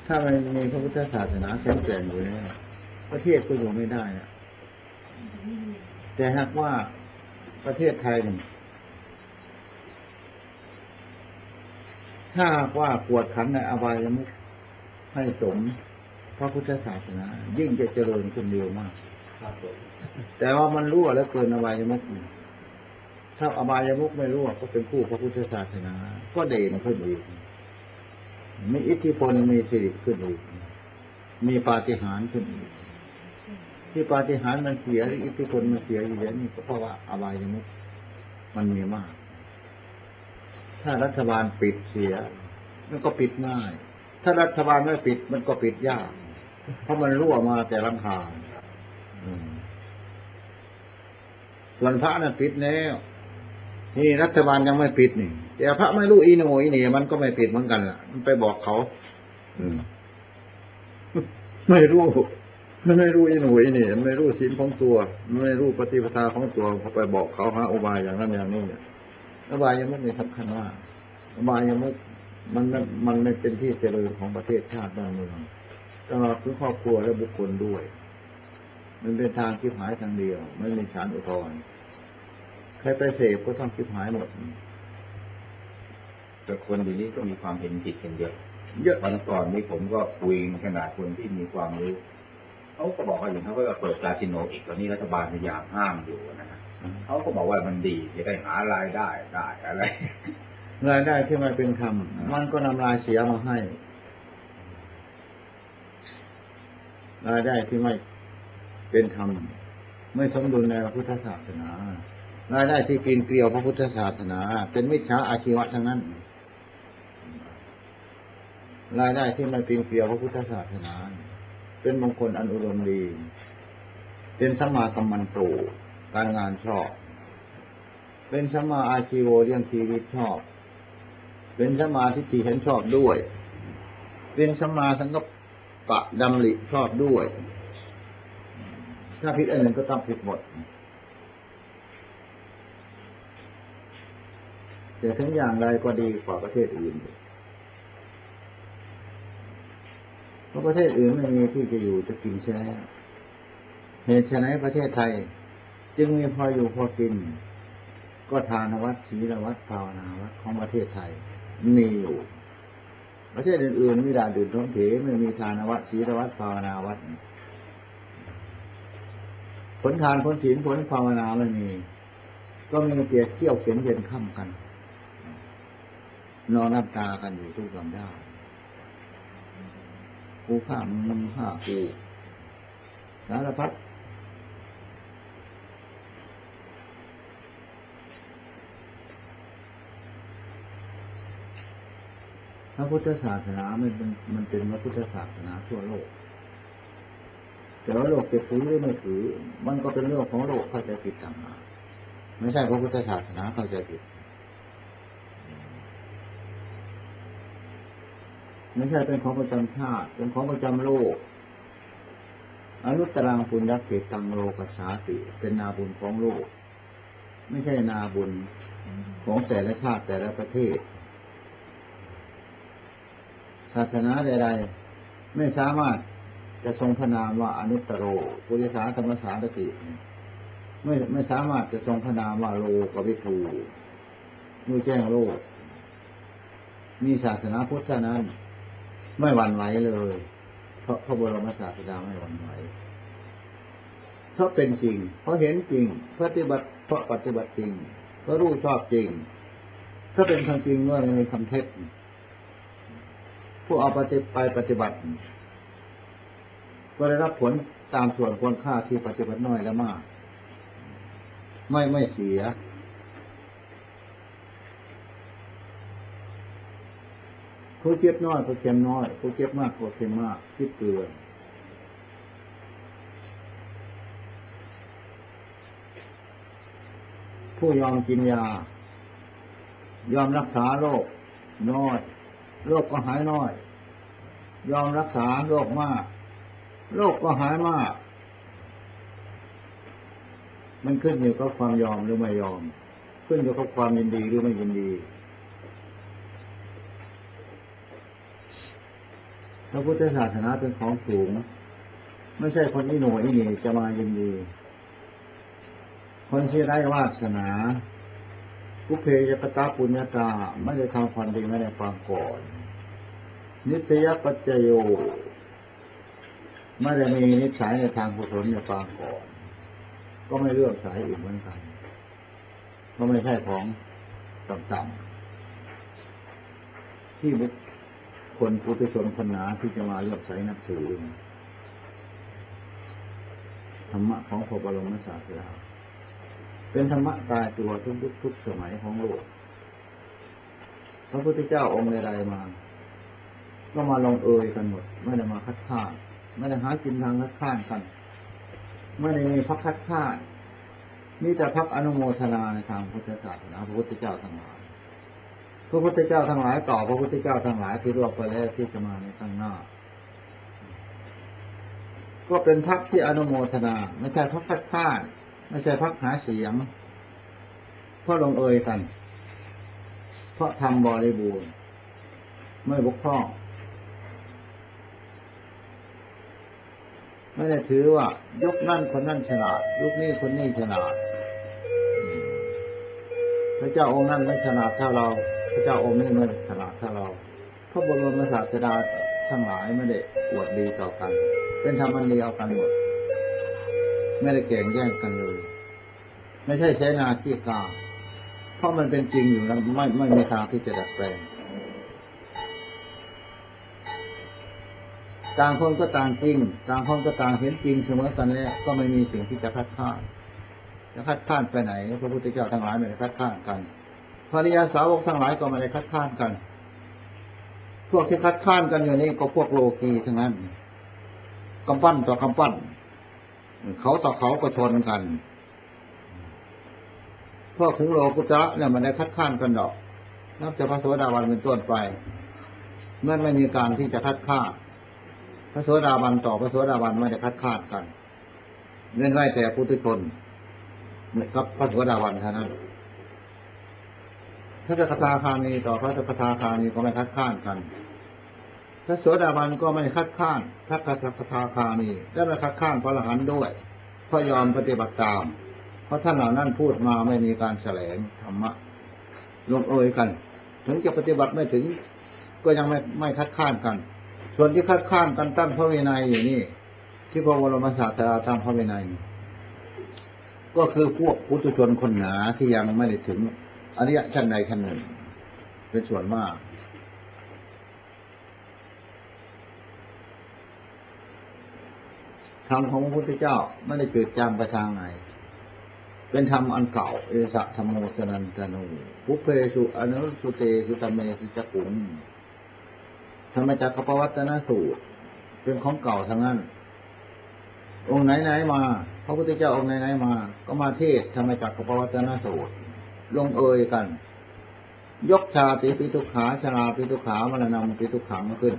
ถ้ามันมีพระพุทธศาสนาแข็งแกร่งอยู่แล้วประเทศก็อยู่ไม่ได้นะแต่หากว่าประเทศไทยถ้าว่ากวดขันในอบายมุขให้สมพระพุทธศาสนายิ่งจะเจริญขึ้นเร็วมากแต่ว่ามันรั่วแล้วเกินอบายมุขถ้าอบายมุขไม่รั่วก็เป็นผู้พระพุทธศาสนาก็เด่นขึ้นอีกมีอิทธิพลมีสิริขึ้นอีกมีปาฏิหาริย์ขึ้นอีกที่ปาฏิหาริย์มันเสียหรืออิทธิพลมันเสียอยู่แล้วนี่ก็เพราะว่าอบายมุขมันมีมากถ้ารัฐบาลปิดเสียมันก็ปิดง่ายถ้ารัฐบาลไม่ปิดมันก็ปิดยากเพราะมันรั่วมาแต่ลำคาส่วนพระนั้นปิดแล้วนี่รัฐบาลยังไม่ปิดนี่แต่พระไม่รู้อีโหน่อีเหน่มันก็ไม่ปิดเหมือนกันล่ะมันไปบอกเขาไม่รู้อีโหน่อีเหน่ไม่รู้ศีลของตัวไม่รู้ปฏิปทาของตัวพอไปบอกเขาหาอุบายอย่างนั้นอย่างนี้เนี่ยอุบายยังไม่สำคัญว่าอุบายยังไม่มันไม่เป็นที่เจริญของประเทศชาติบ้านเมืองตลอดถึงครอบครัวและบุคคลด้วยมันเป็นทางคิดหายทางเดียวไม่มีฌานอุทธรณ์ใครไปเสพก็ต้องคิดหายหมดแต่คนทีนี้ก็มีความเห็นผิดกันเยอะวันก่อนนี้ผมก็คุยขนาดคนที่มีความรู้เขาก็บอกว่าอย่างเขาก็เปิดคาสิโนอีกตอนนี้รัฐบาลพยายามห้ามอยู่นะฮะเขาก็บอกว่ามันดีจะได้หารายได้อะไรรายได้ที่ไม่เป็นธรรมมันก็นำรายเสียมาให้รายได้ที่ไม่เป็นธรรมไม่สมดุลในพระพุทธศาสนารายได้ที่กินเกลียวพระพุทธศาสนาเป็นมิจฉาอาชีวะทั้งนั้นรายได้ที่ไม่ปีนเกลียวพระพุทธศาสนาเป็นมงคลอันอุดมดีเป็นสัมมากัมมันโตการงานชอบเป็นสัมมาอาชีโวเลี้ยงชีวิตชอบเป็นสัมมาทิฏฐิเห็นชอบด้วยเป็นสัมมาสังกัปปะดำริชอบด้วยถ้าผิดอันหนึ่งก็ต้องผิดหมดแต่ทั้งอย่างไรก็ดีกว่าประเทศอื่นเพราะประเทศอื่นไม่มีที่จะอยู่จะกินใช่เหตุฉะนั้นประเทศไทยจึงมีพออยู่พอกินก็ทานวัดศีลวัดภาวนาวัดของประเทศไทยมีอยู่ประเทศอื่นๆมีด่านดื่นท้องเถไม่มีทานวัดศีลวัดภาวนาวัดผลทานผลศีลผลภาวนาไม่มีก็มีเกียรติเที่ยวเข็นเย็นค่ำกันนอนน้ำตากันอยู่ทุกลำด้ากูฆ่ามึงฆ่ากูสารพัดพระพุทธศาสนามันเป็นพระพุทธศาสนาทั่วโลกแต่ว่าโลกจะถือหรือไม่ถือมันก็เป็นเรื่องของโลกเข้าใจผิดต่างหากไม่ใช่พระพุทธศาสนาเข้าใจผิดไม่ใช่เป็นของประจำชาติเป็นของประจำโลกอนุตตรังปุญญเกตังโลกัสสาติเป็นนาบุญของโลกไม่ใช่นาบุญของแต่ละชาติแต่ละประเทศศาสนาใดๆไม่สามารถจะทรงพระนามว่าอนุตตโรปุริสาธรรมสารติไม่สามารถจะทรงพระนามว่าโลกวิทูมือแจ้งโลกมีศาสนาพุทธนั้นไม่หวั่นไหวเลยเพราะพระบรมศาสดาไม่หวั่นไหวเพราะเป็นจริงเพราะเห็นจริงปฏิบัติเพราะปฏิบัติจริงเพราะรู้ชอบจริงถ้าเป็นคำจริงว่าไม่มีคำเท็จผู้เอาไปปฏิบัติก็ได้รับผลตามส่วนควรค่าที่ปฏิบัติน้อยและมากไม่เสียผู้เจ็บน้อยก็เค็มน้อยผู้เจ็บมากก็เค็มมากคิดเกลือผู้ยอมกินยายอมรักษาโรคน้อยโรคก็หายน้อยยอมรักษาโรคมากโรคก็หายมากมันขึ้นอยู่กับความยอมหรือไม่ยอมขึ้นอยู่กับความยินดีหรือไม่ยินดีพระพุทธศาสนาเป็นของสูงไม่ใช่คนอิโหนอิเหน่จะมายินดีคนที่ไร้วาสนาผู้เพยกตาปุญญาตาไม่ได้ทำความดีไม่ได้ปางก่อนนิสยปัจจโยไม่ได้มีนิสัยในทางกุศลในปางก่อนก็ไม่เลือกสายอีกเหมือนกันก็ไม่ใช่ของต่ำๆที่บุคคลปุถุชนคนหนาที่จะมาเลือกสายนับถือธรรมะของพระบรมศาสดาเป็นธรรมะตายตัวทุกยุคทุกสมัยของโลกพระพุทธเจ้าองค์ใดๆมาก็มาลงเอยกันหมดไม่ได้มาคัดค้านไม่ได้หากินทางคัดค้านกันไม่ได้มีพรรคคัดค้านมีแต่พรรคอนุโมทนาในทางพุทธศาสนาพระพุทธเจ้าทั้งหลายพระพุทธเจ้าทั้งหลายต่อพระพุทธเจ้าทั้งหลายที่ล่วงไปแล้วที่จะมาในข้างหน้าก็เป็นพรรคที่อนุโมทนาไม่ใช่พรรคคัดค้านไม่ใช่พรรคหาเสียงเพราะลงเอยกันเพราะทำบริบูรณ์ไม่บกพร่องไม่ได้ถือว่ายุคนั่นคนนั่นฉลาดยุคนี้คนนี้ฉลาดพระเจ้าองค์นั้นไม่ฉลาดเท่าเราพระเจ้าองค์นี้ไม่ฉลาดเท่าเราพระบรมศาสดาทั้งหลายไม่ได้อวดดีต่อกันเป็นธรรมอันเดียวกันหมดไม่ได้แข่งแย่งกันเลยไม่ใช่ใช้นาขี้กาเพราะมันเป็นจริงอยู่แล้วไม่มีทางที่จะดัดแปลงต่างคนก็ต่างจริงต่างคนก็ต่างเห็นจริงเสมอกันแล้วก็ไม่มีสิ่งที่จะคัดค้านจะคัดค้านไปไหนพระพุทธเจ้าทั้งหลายไม่ได้คัดค้านกันพระอริยสาวกทั้งหลายก็ไม่ได้คัดค้านกันพวกที่คัดค้านกันอยู่นี่ก็พวกโลกีทั้งนั้นกำปั้นต่อกำปั้นเขาต่อเขาก็ชนกันพวกถึงโลกุตระเนี่ยมันได้คัดค้านกันดอกนับจากพระโสดาบันเป็นต้นไปมันไม่มีการที่จะคัดค้านพระโสดาบันต่อพระโสดาบันไม่ได้คัดค้านกันเว้นไว้แต่ปุถุชนกับพระโสดาบันเท่านั้นพระสกทาคามีต่อพระสกทาคามีก็ไม่คัดค้านกันพระโสดาบันก็ไม่คัดค้านพระสกทาคามีและไม่คัดค้านพระอรหันต์ด้วยเพราะยอมปฏิบัติตามเพราะท่านเหล่านั้นพูดมาไม่มีการแสลงธรรมะลงเอยกันถึงจะปฏิบัติไม่ถึงก็ยังไม่คัดค้านกันส่วนที่คัดค้านกันตั้งพระวินัยอยู่นี่ที่พระบรมศาสดาทำพระวินัยก็คือพวกปุถุชนคนหนาที่ยังไม่ได้ถึงอริยชั้นใดชั้นหนึ่งเป็นส่วนมากธรรมของพระพุทธเจ้าไม่ได้เกิดจางไปทางไหนเป็นธรรมอันเก่าเอสะธรรมโมสนันตโนปุเพสุอนุสุเตสุตเมสุจักขุงธรรมจักรปวัตตนสูตรเป็นของเก่าทั้งนั้นองค์ไหนๆมาพระพุทธเจ้าองค์ไหนๆมาก็มาเทศธรรมจักรปวัตตนสูตรลงเอยกันยกชาติปิทุกขาชราปิทุกขามรณะปิทุกขังขึ้น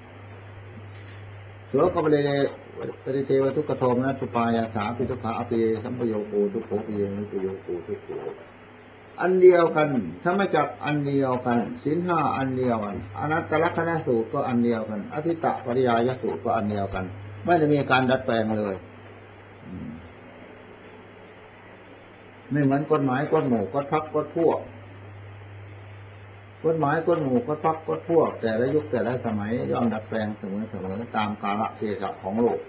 โสกบริเทวทุกขโทมนัสสุปายาสาปิทุกขาอภิสัมปโยโกทุกโขปิเยนิปโยโกทุกโขอันเดียวกันธรรมจักรอันเดียวกันศีลห้าอันเดียวกันอนัตตลักษณสูตรก็อันเดียวกันอธิตตปริยายสูตรก็อันเดียวกันไม่ได้มีการดัดแปลงเลยไม่เหมือนกฎหมายกฎหมู่กฎพรรคกฎพวกกฎหมายกฎหมู่กฎพรรคกฎพวกแต่ละยุคแต่ละสมัยย่อมดัดแปลงเสมอตามกาลเทศะของโลก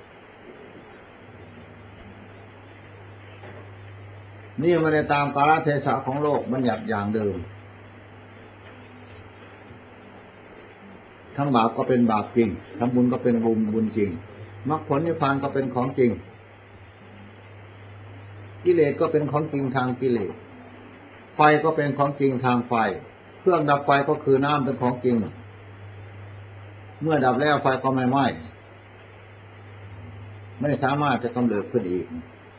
นี่ไม่ได้ตามกาลเทศะของโลกมันอย่างเดิมทั้งบาปก็เป็นบาปจริงทั้งบุญก็เป็นบุญจริงมรรคผลนิพพานก็เป็นของจริงกิเลสก็เป็นของจริงทางกิเลสไฟก็เป็นของจริงทางไฟเครื่องดับไฟก็คือน้ำเป็นของจริงเมื่อดับแล้วไฟก็ไม่ไหม้ไม่สามารถจะกำเริบขึ้นอีก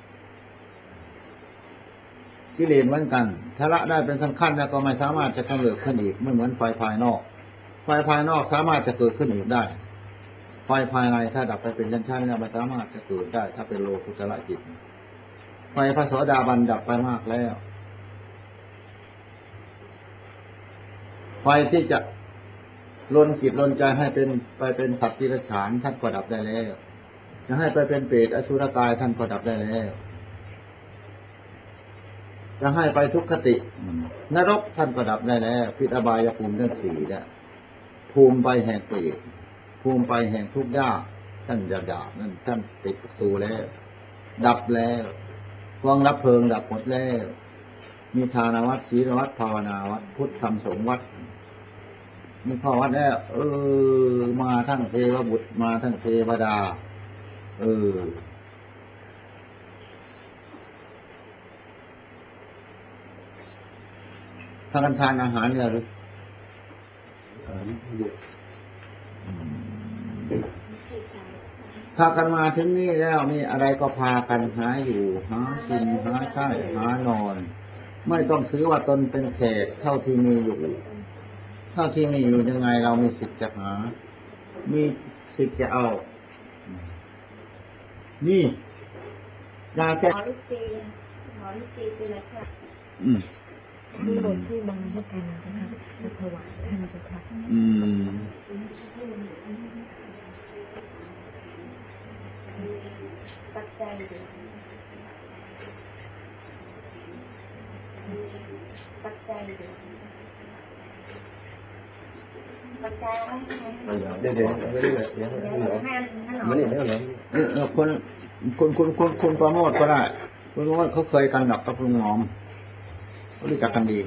กิเลสเหมือนกันถ้าละได้เป็นขั้นๆแล้วก็ไม่สามารถจะกำเริบขึ้นอีกไม่เหมือนไฟภายนอกไฟภายนอกสามารถจะเกิดขึ้นอีกได้ไฟภายในถ้าดับไปเป็นชั้นๆแล้วไม่สามารถจะเกิดได้ถ้าเป็นโลกุตระจิตไฟพระโสดาบันดับไปมากแล้วไฟที่จะลนจิตลนใจให้เป็นไปเป็นสัตว์ที่รัจฉานท่านก็ดับได้แล้วจะให้ไปเป็นเปรตอสุรกายท่านก็ดับได้แล้วจะให้ไปทุกขตินรกท่านก็ดับได้แล้วพิษอบายภูมิทั้งสี่เนี่ยภูมิไปแห่งเปรตภูมิไปแห่งทุกข์ยากท่านจะดับนั่นท่านปิดประตูแล้วดับแล้ววางรับเพลิงดับหมดแล้วมีทานวัดศีลวัดภาวนาวัดพุทธธรรมสงฆ์วัดมีข้อวัดแล้วมาทั้งเทวบุตรมาทั้งเทวดาถ้ากันทานอาหารเนี่ยหรือถ้ากันมาถึงนี่แล้วมีอะไรก็พากันหาอยู่หากินหาใช้หานอนไม่ต้องถือว่าตนเป็นแขกเท่าที่มีอยู่เท่าที่มีอยู่ยังไงเรามีสิทธิ์จะหามีสิทธิ์จะเอานี่ยาแก้หมอลิตีเป็นอะไรคะที่บทที่บางให้กันนะคะจะถวายท่านเจ้าค่ะปัจจัยปัจจัยปัจจัยเดี๋ยวมันนี่แล้วเหรอคุณประโมทก็ได้คุณประโมทเขาเคยกันหนักกับลุงหอมเขารู้จักกันดี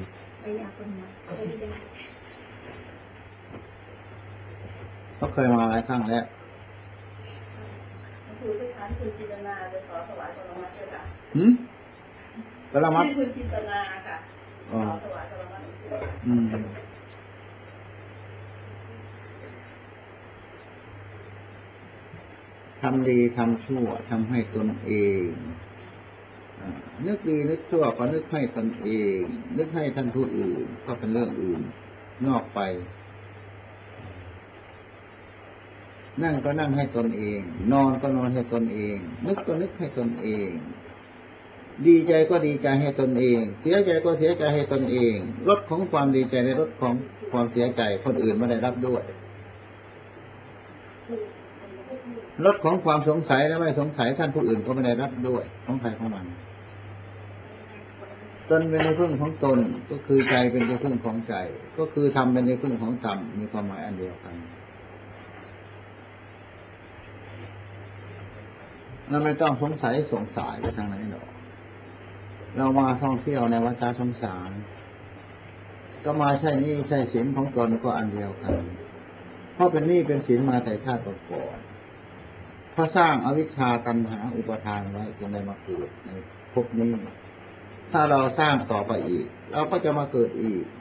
เขาเคยมาหลายครั้งแล้วคือที่ท่านคุณจินตนาจะขอถวายผลไม้ด้วยค่ะผลไม้ที่คุณจินตนาค่ะขอถวายผลไม้ทำดีทำชั่วทำให้ตนเองนึกดีนึกชั่วก็นึกให้ตนเองนึกให้ท่านผู้อื่นก็เป็นเรื่องอื่นนอกไปนั่งก็นั่งให้ตนเองนอนก็นอนให้ตนเองนึกก็นึกให้ตนเองดีใจก็ดีใจให้ตนเองเสียใจก็เสียใจให้ตนเองรสของความดีใจในรสของความเสียใจคนอื่นไม่ได้รับด้วยรสของความสงสัยและไม่สงสัยท่านผู้อื่นก็ไม่ได้รับด้วยของใครของมันตนเป็นในพึ่งของตนก็คือใจเป็นในพึ่งของใจก็คือธรรมเป็นในพึ่งของธรรมมีความหมายอันเดียวกันเราไม่ต้องสงสัยสงสัยไปทางไหนหรอกเรามาท่องเที่ยวในวัฏสงสารก็มาใช่นี่ใช่ศีลของตนก็อันเดียวกันเพราะเป็นนี่เป็นศีลมาแต่ชาติก่อนเพราะสร้างอวิชชาตัณหาอุปทานไว้จึงได้มาเกิดในภพนี้ถ้าเราสร้างต่อไปอีกเราก็จะมาเกิดอีก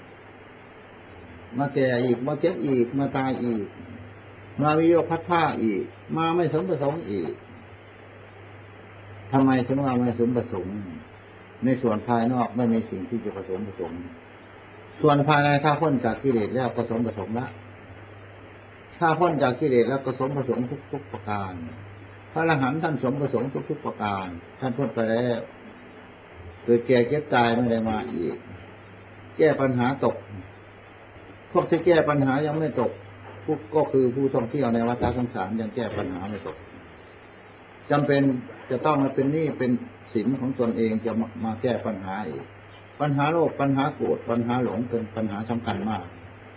มาแก่อีกมาเจ็บอีกมาตายอีกมาวิโยคพัดผ้าอีกมาไม่สมประสงค์อีกทำไมถึงว่าไม่สมประสงค์ในส่วนภายนอกไม่มีสิ่งที่จะผสมส่วนภายในถ้าพ้นจากกิเลสแล้วก็สมประสงค์ละถ้าพ้นจากกิเลสแล้วก็สมประสงค์ทุกประการพระอรหันต์ท่านสมประสงค์ทุกประการท่านพ้นไปแล้วโดยแก่เก็บตายไม่ได้มาอีกแก้ปัญหาตกพวกที่แก้ปัญหายังไม่ตกพวกก็คือผู้ท่องเที่ยวในวัฏสงสารยังแก้ปัญหาไม่ตกจำเป็นจะต้องมาเป็นหนี้เป็นสินของตนเองจะมาแก้ปัญหาอีกปัญหาโลภปัญหาโกรธปัญหาหลงเป็นปัญหาสำคัญมาก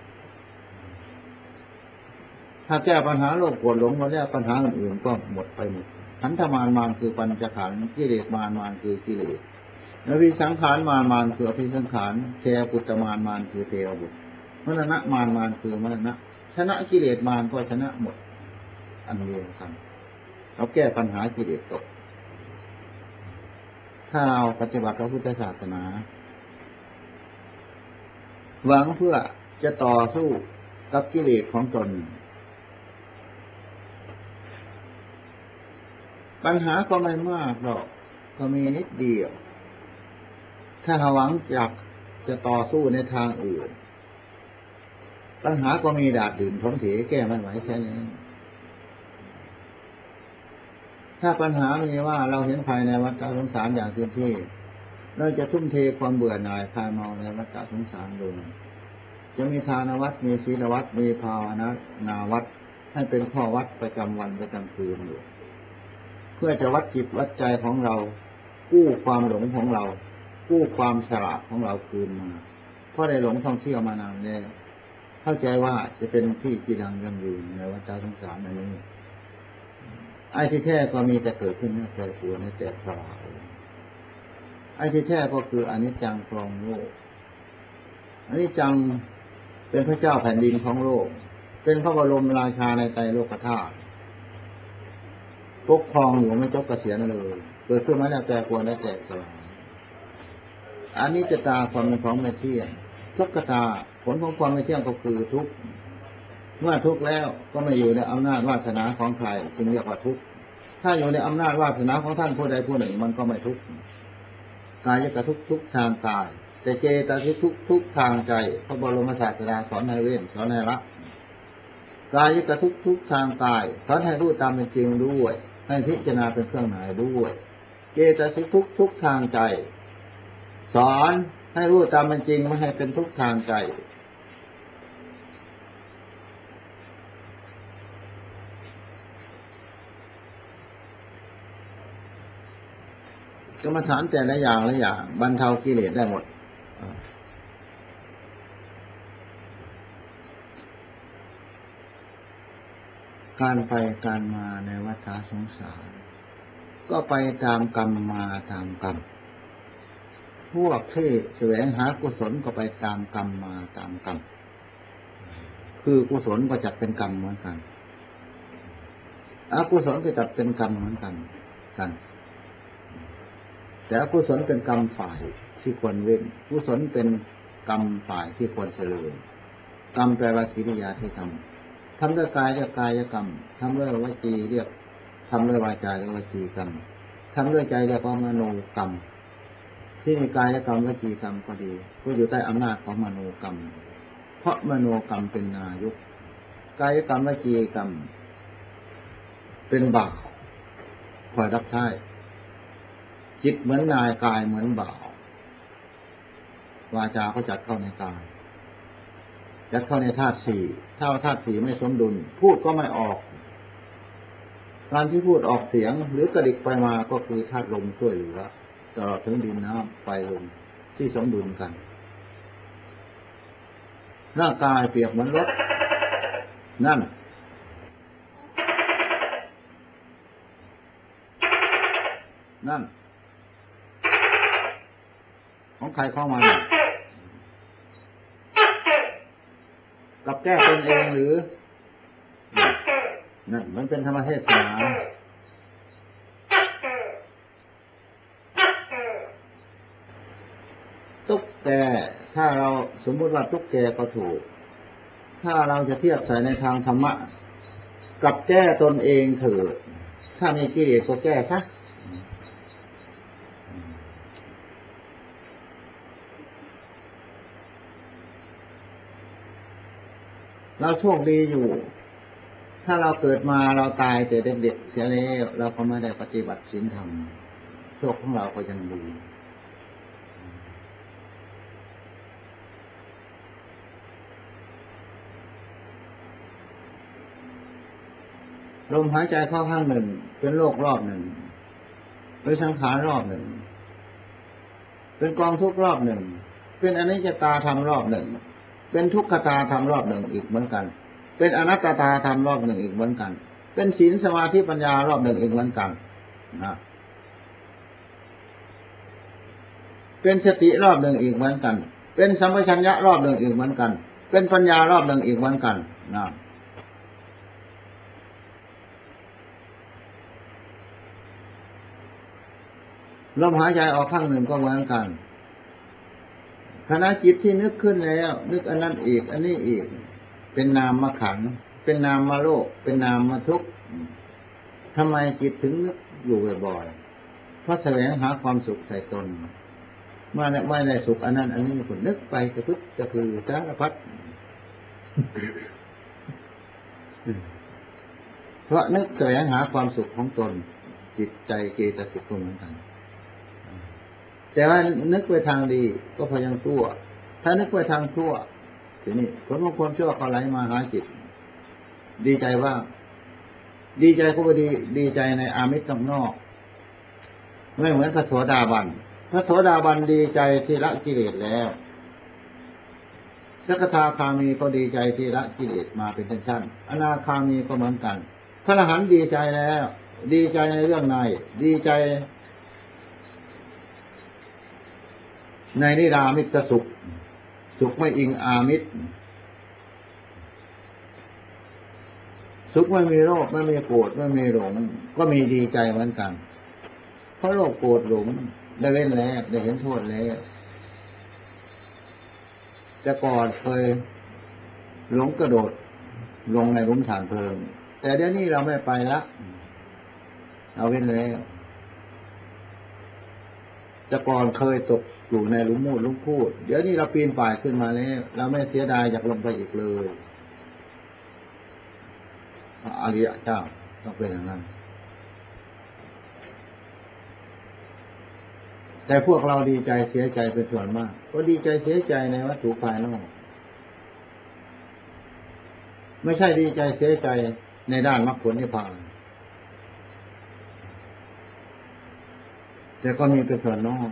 ถ้าแก้ปัญหาโลภโกรธหลงหมดแล้วปัญหาอื่นๆก็หมดไปหมดขันธมารคือปัญจขันธ์กิเลสมารคือกิเลสอภิสังขารมารคืออภิสังขารเทวปุตตมารคือเทวบุตรมรณะมารคือมรณะชนะกิเลสมารก็ชนะหมดอันเดียวกันเราแก้ปัญหากิเลสตกถ้าเราปฏิบัติพระพุทธศาสนาหวังเพื่อจะต่อสู้กับกิเลสของตนปัญหาก็ไม่มากหรอกก็มีนิดเดียวถ้าหวังอยากจะต่อสู้ในทางอื่นปัญหาก็มีดาบดื่นท้องเถแก้ไม่ไหวแค่นี้ถ้าปัญหามีว่าเราเห็นภายในวัฏสงสารอย่างเต็มที่เราจะทุ่มเทความเบื่อหน่ายคลายเมาในวัฏสงสารลงจะมีทานวัดมีศีลวัดมีภาวนาวัดให้เป็นข้อวัดประจำวันประจำคืนอยู่เพื่อจะวัดจิตวัดใจของเรากู้ความหลงของเรากู้ความฉลาดของเราคืนมาเพราะได้หลงท่องเที่ยวมานานแล้วเข้าใจว่าจะเป็นที่กีรังยั่งยืนในวัฏสงสารอันนี้ไอ้ที่แท้ก็มีแต่เกิดขึ้นแปรปรวนแตกสลายไอ้ที่แท้ก็คืออนิจจังครองโลกอนิจจังเป็นพระเจ้าแผ่นดินของโลกเป็นพระบรมราชาในไตรโลกธาตุปกครองอยู่ไม่จบเกษียณเลยเกิดขึ้นมาแล้วแปรปรวนและแตกสลายอนิจจตาความเป็นของไม่เที่ยงทุกขตาผลของความไม่เที่ยงก็คือทุกข์เมื่อทุกข์แล้วก็ไม่อยู่ในอำนาจวาสนาของใครจึงเรียกว่าทุกข์ถ้าอยู่ในอำนาจวาสนาของท่านผู้ใดผู้หนึ่งมันก็ไม่ทุกข์กายก็ทุกทางกายแต่เจตสิกทุกทางใจพระบรมศาสดาสอนให้เว้นสอนให้ละกายก็ทุกทางกายสอนให้รู้ตามเป็นจริงด้วยให้พิจารณาเป็นเครื่องหมายด้วยเจตสิกทุกทางใจสอนให้รู้ตามเป็นจริงไม่ให้เป็นทุกทางใจกรรมฐานแต่ละอย่างละอย่างบรรเทากิเลสได้หมดการไปการมาในวัฏสงสารก็ไปตามกรรมมาตามกรรมพวกที่แสวงหากุศลก็ไปตามกรรมมาตามกรรมคือกุศลก็จัดเป็นกรรมเหมือนกันอกุศลก็จัดเป็นกรรมเหมือนกันแต่อกุศลเป็นกรรมฝ่ายที่ควรเว้นกุศลเป็นกรรมฝ่ายที่ควรเจริญกรรมแปลว่ากิริยาที่ทำด้วยกายเรียกกายกรรมทำด้วยวจีเรียกทำด้วยวาจาเรียกวจีกรรมทำด้วยใจเรียกว่ามโนกรรมที่มีกายกรรมวจีกรรมก็ดีก็อยู่ใต้อำนาจของมโนกรรมเพราะมโนกรรมเป็นนายกกายกรรมวจีกรรมเป็นบ่าวคอยรับใช้จิตเหมือนนายกายเหมือนบ่าววาจาก็จัดเข้าในกายจัดเข้าในธาตุสี่ถ้าธาตุสี่ไม่สมดุลพูดก็ไม่ออกการที่พูดออกเสียงหรือกระดิกไปมาก็คือธาตุลมช่วยเหลือตลอดถึงดินน้ำไฟลมที่สมดุลกันร่างกายเปรียบเหมือนรถนั่นของใครเข้ามากับแก้ตนเองหรือนั่นมันเป็นธรรมเทศนาตุ๊กแกถ้าเราสมมติว่าตุ๊กแกก็ถูกถ้าเราจะเทียบใส่ในทางธรรมะกับแก้ตนเองเถิดถ้ามีกิเลสก็แก้ซะเราโชคดีอยู่ถ้าเราเกิดมาเราตายแต่เด็กๆเสียแล้วเราก็ไม่ได้ปฏิบัติศีลธรรมโชคของเราก็ยังดีลมหายใจเข้าข้างหนึ่งเป็นโลกรอบหนึ่งเป็นสังขารรอบหนึ่งเป็นกองทุกข์รอบหนึ่งเป็นอนิจจตาธรรมรอบหนึ่งเป็นทุกขตาธรรมรอบหนึ่งอีกเหมือนกันเป็นอนัตตาธรรมรอบหนึ่งอีกเหมือนกันเป็นศีลสมาธิปัญญารอบหนึ่งอีกเหมือนกันนะเป็นสติรอบหนึ่งอีกเหมือนกันเป็นสัมปชัญญะรอบหนึ่งอีกเหมือนกันเป็นปัญญารอบหนึ่งอีกเหมือนกันนะลมหายใจออกข้างหนึ่งก็เหมือนกันขณะจิตที่นึกขึ้นแล้วนึกอันนั้นอีกอันนี้อีกเป็นนามขันธ์เป็นนามโลกเป็นนามทุกข์ทำไมจิตถึงนึกอยู่บ่อยๆเพราะแสวงหาความสุขใส่ตนไม่ได้สุขอันนั้นอันนี้คนนึกไปจะพึ่งจะคือสารพัดเพราะนึกแสวงหาความสุขของตนจิตใจเจตสิกก็เหมือนกันแต่ว่านึกไปทางดีก็พอยังชั่วถ้านึกไปทางชั่วเจทีนี้ผลของความชั่วก็ไหลมาหาจิตดีใจว่าดีใจก็ดีใจในอามิตรนอกไม่เหมือนพระโสดาบันพระโสดาบันดีใจที่ละกิเลสแล้วสกทาคามีก็ดีใจที่ละกิเลสมาเป็นชั้นๆอนาคามีก็เหมือนกันพระอรหันต์ดีใจแล้วดีใจในเรื่องในดีใจในนิรามิตสุขสุขไม่อิงอามิตรสุขไม่มีโลภไม่มีโกรธไม่มีหลงก็มีดีใจเหมือนกันเพราะโลภโกรธหลงได้เว้นแล้วได้เห็นโทษแล้วแต่ก่อนเคยหลงกระโดดลงในหลุมฐานเพลิงแต่เดี๋ยวนี้เราไม่ไปละเอาเว้นแล้วแต่ก่อนเคยตกอยู่ในหลุมมูดหลุมพูดเดี๋ยวนี้เราปีนป่ายขึ้นมาแล้วเราไม่เสียดายอยากลงไปอีกเลยอริยเจ้าต้องเป็นอย่างนั้นแต่พวกเราดีใจเสียใจเป็นส่วนมากก็ดีใจเสียใจในวัตถุภายนอกไม่ใช่ดีใจเสียใจในด้านมรรคผลนิพพานแต่ก็มีเป็นส่วนนอก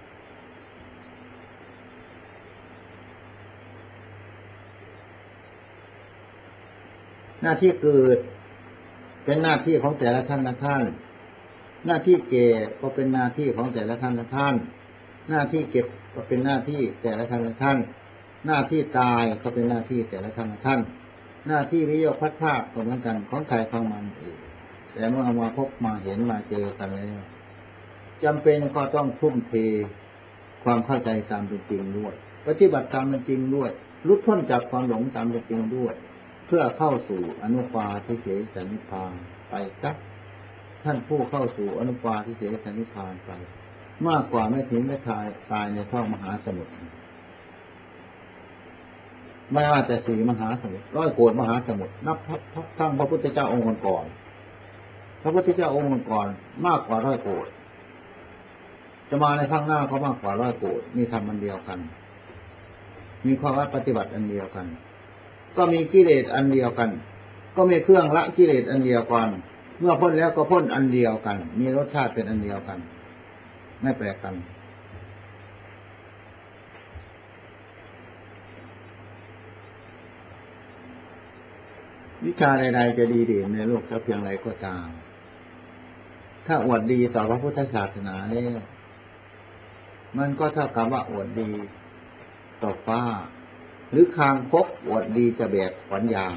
หน้าที่เกิดเป็นหน้าที่ของแต่ละท่านละท่านหน้าที่แก่ก็เป็นหน้าที่ของแต่ละท่านละท่านหน้าที่เก็บก็เป็นหน้าที่แต่ละท่านละท่านหน้าที่ตายก็เป็นหน้าที่แต่ละท่านละท่านหน้าที่วิโยคพัดภาคก็เหมือนกันของใครของมันเองแต่เมื่อเอามาพบมาเห็นมาเจอกันแล้วจำเป็นก็ต้องทุ่มเทความเข้าใจตามเป็นจริงด้วยปฏิบัติตามเป็นจริงด้วยหลุดพ้นจากความหลงตามเป็นจริงด้วยเพื่อเข้าสู่อนุปาทิเสสนิพพานไปครับท่านผู้เข้าสู่อนุปาทิเสสนิพพานไปมากกว่าไม่ถึงไม่ตายในท้องมหาสมุทรไม่ว่าแต่สี่มหาสมุทร100 โกฏมหาสมุทรนับทั้งพระพุทธเจ้าองค์ก่อนพระพุทธเจ้าองค์ก่อนมากกว่า100 โกฏจะมาในข้างหน้าก็มากกว่า100 โกฏมีธรรมอันเดียวกันมีข้อวัดปฏิบัติอันเดียวกันก็มีกิเลสอันเดียวกันก็มีเครื่องละกิเลสอันเดียวกันเมื่อพ้นแล้วก็พ้นอันเดียวกันมีรสชาติเป็นอันเดียวกันไม่แปลกกันวิชาใดๆจะดีเด่นในโลกสักเพียงไรก็ตามถ้าอวดดีต่อพระพุทธศาสนาแล้วมันก็เท่ากับว่าอวดดีต่อฟ้าหรือคางคกอวดดีจะแบกขวัญยาง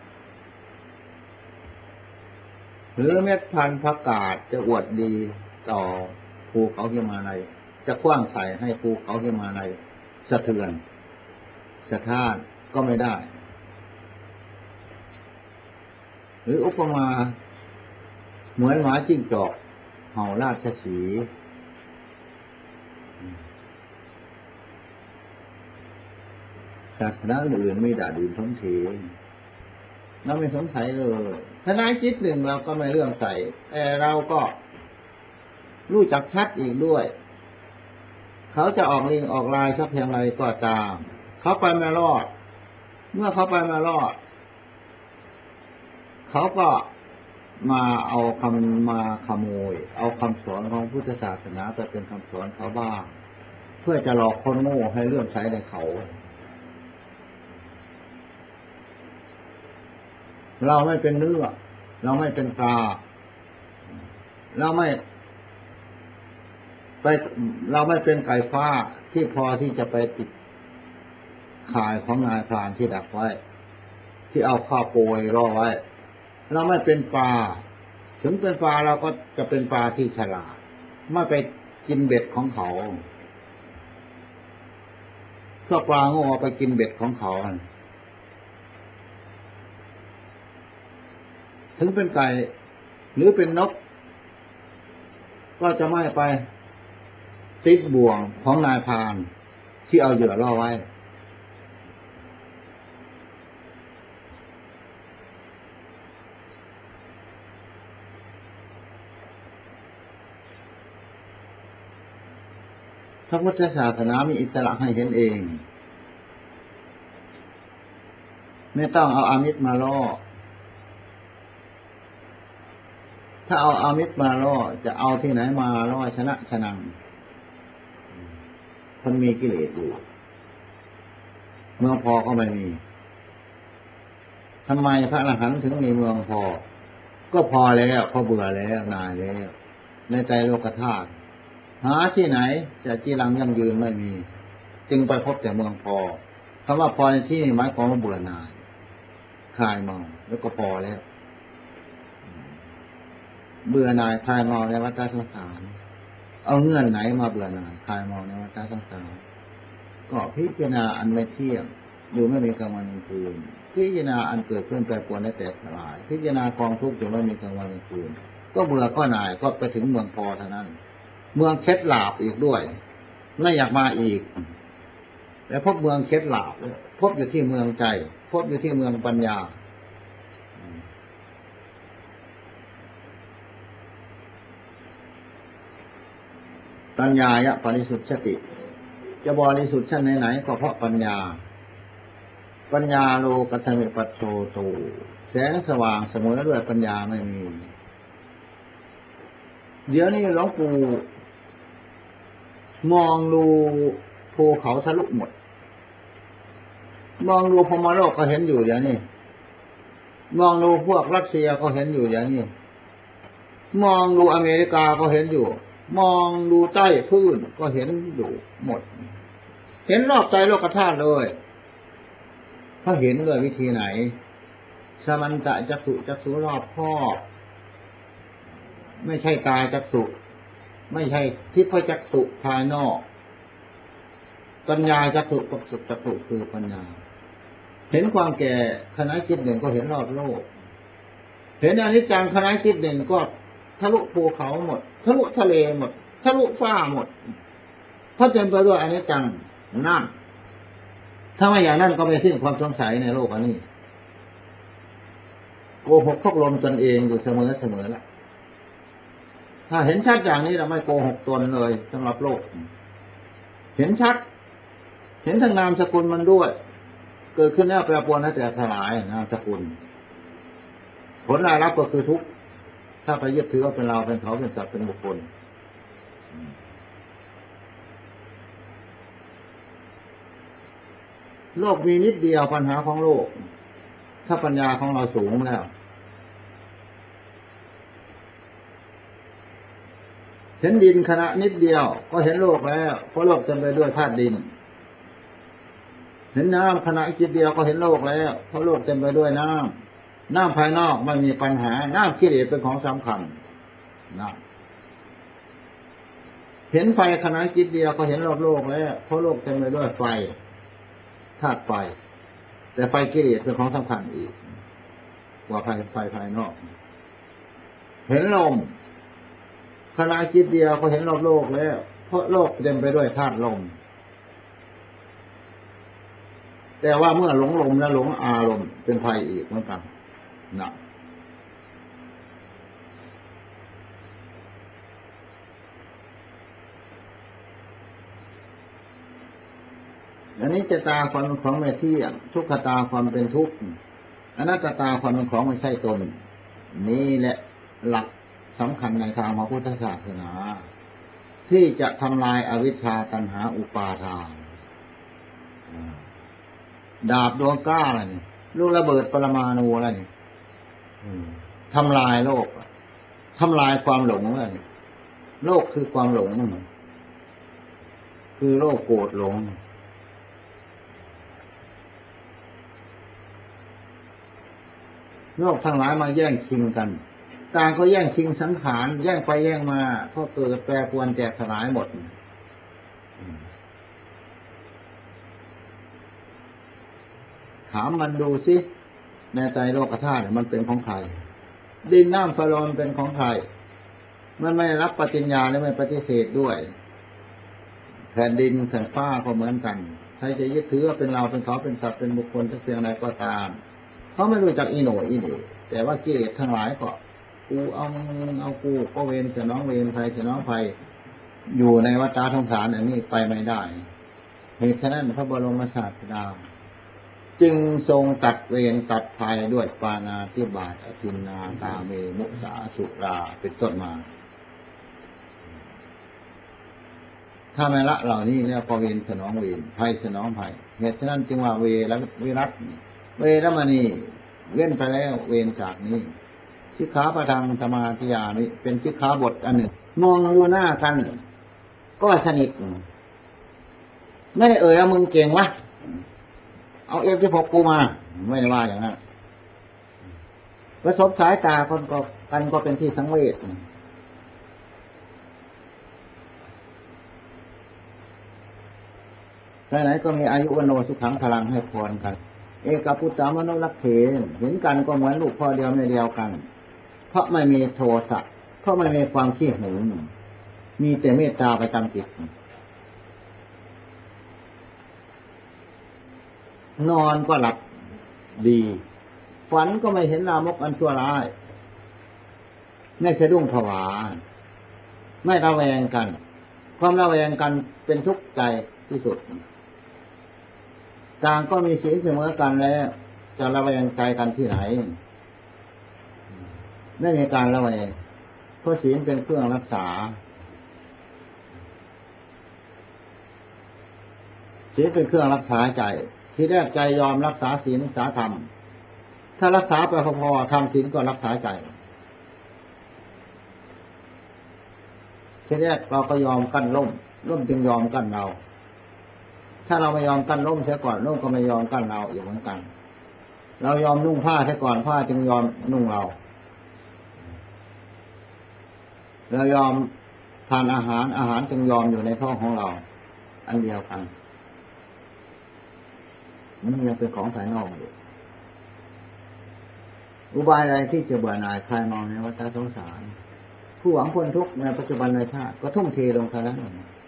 หรือเม็ดพันธุ์ผักกาดจะอวดดีต่อภูเขาหิมาลัยจะคว้างใส่ให้ภูเขาหิมาลัยสะเทือนสะท้านก็ไม่ได้หรืออุปมาเหมือนหมาจิ้งจอกเห่าราชสีห์ศาสนาอื่นไม่ด่าดื่นท้องเทเราไม่สงสัยเลยทนายจิตหนึ่งเราก็ไม่เลื่อมใสแต่เราก็รู้จักชัดอีกด้วยเขาจะออกลิงออกลายสักเพียงไรก็ตามเขาไปไม่รอดเมื่อเขาไปไม่รอดเขาก็มาเอามาขโมยเอาคำสอนของพุทธศาสนาไปเป็นคำสอนเขาบ้างเพื่อจะหลอกคนโง่ให้เลื่อมใสในเขาเราไม่เป็นเนื้อเราไม่เป็นปลาเราไม่เป็นไก่ฟ้าที่พอที่จะไปติดข่ายของนายพรานที่ดักไว้ที่เอาข้าวโปรยรอไว้เราไม่เป็นปลาถึงเป็นปลาเราก็จะเป็นปลาที่ฉลาดไม่ไปกินเบ็ดของเขาพวกปลาโง่ไปกินเบ็ดของเขาถึงเป็นไก่หรือเป็นนกก็จะไม่ไปติดบ่วงของนายพรานที่เอาเหยื่อล่อไว้พระพุทธศาสนามีอิสระให้เห็นเองไม่ต้องเอาอามิตรมาล่อถ้าเอาอามิตรมาล่อจะเอาที่ไหนมาล่อชนะชนังคนมีกิเลสอยู่เมืองพอก็ไม่มีทำไมพระอรหันต์ถึงมีเมืองพอก็พอแล้วพอเบื่อแล้วนายแล้วในใจโลกธาตุหาที่ไหนจะจีรังยั่งยืนไม่มีจึงไปพบแต่เมืองพอคำว่าพอในที่นี้หมายความว่าเบื่อหน่ายคลายเมาแล้วก็พอแล้วเบื่อหน่ายคลายเมาในวัฏสงสารเอาเงื่อนไหนมาเบื่อหน่ายคลายเมาในวัฏสงสารก็พิจารณาอันไม่เที่ยงอยู่ไม่มีกลางวันกลางคืนพิจารณาอันเกิดขึ้นแปรปรวนและแตกสลายพิจารณากองทุกข์อยู่ไม่มีกลางวันกลางคืนก็เบื่อก็หน่ายก็ไปถึงเมืองพอเท่านั้นเมืองเคล็ดลาบอีกด้วยไม่อยากมาอีกแต่พบเมืองเคล็ดลาบพบอยู่ที่เมืองใจพบอยู่ที่เมืองปัญญาปัญญายะปริสุทธิสติจะบริสุทธิ์ชั้นไหนๆก็เพราะปัญญาปัญญาโลกัสมิปัสโสโตแสงสว่างเสมอด้วยปัญญาไม่มีเดี๋ยวนี้หลวงปู่มองดูภูเขาทะลุหมดมองดูพรหมโลกก็เห็นอยู่อย่างนี้มองดูพวกรัสเซียก็เห็นอยู่อย่างนี้มองดูอเมริกาก็เห็นอยู่มองดูใต้พื้นก็เห็นอยู่หมดเห็นรอบใจโลกธาตุเลยเขาเห็นด้วยวิธีไหนสมันตะจักษุรอบครอบไม่ใช่กายจักษุไม่ใช่ทิพจักษุภายนอกปัญญาจักษุจักษุคือปัญญาเห็นความแก่คณะจิตหนึ่งก็เห็นรอบโลกเห็นอนิจจังคณะจิตหนึ่งก็ทะลุภูเขาหมดทะลุทะเลหมดทะลุฟ้าหมดเพราะเต็มไปด้วยอนิจจังนั่นถ้าไม่อย่างนั้นก็ไม่สิ้นความสงสัยในโลกอันนี้โกหกพกลมตนเองอยู่เสมอแล้วถ้าเห็นชัดอย่างนี้เราไม่โกหกตนเลยสำหรับโลกเห็นชัดเห็นทั้งนามสกุลมันด้วยเกิดขึ้นแล้วแปรปรวนแล้วแต่สลายนามสกุลผลรายรับก็คือทุกข์ถ้าไปยึดถือว่าเป็นเราเป็นเขาเป็นสัตว์เป็นบุคคลโลกมีนิดเดียวปัญหาของโลกถ้าปัญญาของเราสูงแล้วเห็นดินขณะนิดเดียวก็เห็นโลกแล้วเพราะโลกเต็มไปด้วยธาตุดินเห็นน้ำขณะจิตเดียวก็เห็นโลกแล้วเพราะโลกเต็มไปด้วยน้ำภายนอกไม่มีปัญหาน้ำกิเลสเป็นของสำคัญนะเห็นไฟขณะจิตเดียวก็เห็นรอบโลกแล้วเพราะโลกเต็มไปด้วยไฟธาตุไฟแต่ไฟกิเลสเป็นของสำคัญอีกกว่าไฟภายนอกเห็นลมขณะจิตเดียวก็เห็นรอบโลกแล้วเพราะโลกเต็มไปด้วยธาตุลมแต่ว่าเมื่อหลงลมและหลงอารมณ์เป็นไฟอีกเหมือนกันนะอันนี้จะตาความเป็นของไม่เที่ยงทุกขตาความเป็นทุกข์อนัตตาความเป็นของไม่ใช่ตนนี่แหละหลักสำคัญในทางพระพุทธศาสนาที่จะทำลายอวิชชาตัณหาอุปาทานดาบดวงกล้าอะไรนี่ลูกระเบิดปรมาณูอะไรนี่ทำลายโลกทำลายความหลงอะไรนี่โลกคือความหลงคือโลกโกรธหลงโลกทั้งหลายมาแย่งชิงกันต่างก็แย่งชิงสังขารแย่งไปแย่งมาก็เกิดแปรปรวนแตกสลายหมดถามมันดูสิในใจโลกธาตุมันเป็นของใครดินน้ำไฟลมเป็นของใครมันไม่รับปฏิญญาและไม่ปฏิเสธด้วยแผ่นดินแผ่นฟ้าก็เหมือนกันใครจะยึดถือว่าเป็นเราเป็นเขาเป็นสัตว์เป็นบุคคลสักเพียงใดก็ตามเขาไม่รู้จักอีโหน่อีนี่แต่ว่ากิเลสทั้งหลายก็กูเอากูก็เวรจะน้องเวรภัยจะน้องภัยอยู่ในวัฏสงสารอันนี้ไปไม่ได้เหตุฉะนั้นพระบรมศาสดาจึงทรงตัดเวรตัดภัยด้วยปาณาติบาตอทินนากาเมมุสาสุราเป็นต้นมาถ้าไม่ละเหล่านี้เนี่ยก็เวรสนองเวรภัยสนองภัยเหตุฉะนั้นจึงว่าเวรวิรัตเวรมณีเว้นไปแล้วเวรจากนี้สิกขาปะทังสมาธิยามิเป็นสิกขาบทอันหนึ่งมองดูหน้ากันก็สนิทไม่ได้เอามึงเก่งวะเอาF16กูมาไม่ได้ว่าอย่างนั้นประสบสายตาคนก็เป็นที่สังเวชไหนๆก็มีอายุวโนสุขังพลังให้พรกันเอกพุตตามโนรักเถเห็นกันก็เหมือนลูกพ่อเดียวแม่เดียวกันเพราะไม่มีโทสะเพราะไม่มีความขี้หึงมีแต่เมตตาประจำจิตนอนก็หลับดีฝันก็ไม่เห็นลามกอันชั่วร้ายไม่สะดุ้งผวาไม่ระแวงกันความระแวงกันเป็นทุกข์ใจที่สุดต่างก็มีศีลเสมอกันแล้วจะระแวงใจกันที่ไหนไม่มีการระแวงเพราะศีลเป็นเครื่องรักษาศีลเป็นเครื่องรักษาใจที่แรกใจยอมรักษาศีลรักษาธรรมถ้ารักษาไปพอๆทำศีลก็รักษาใจที่แรกเราก็ยอมกั้นร่มจึงยอมกั้นเราถ้าเราไม่ยอมกั้นร่มเสียก่อนร่มก็ไม่ยอมกั้นเราอีกเหมือนกันเรายอมนุ่งผ้าเสียก่อนผ้าจึงยอมนุ่งเรายอมทานอาหารจึงยอมอยู่ในท้องของเราอันเดียวกันมันยังเป็นของภายนอกอยู่อุบายอะไรที่จะเบื่อหน่ายคลายเมาในวัฏสงสารผู้หวังพ้นทุกข์ในปัจจุบันในชาติก็ทุ่มเทลงเท่านั้น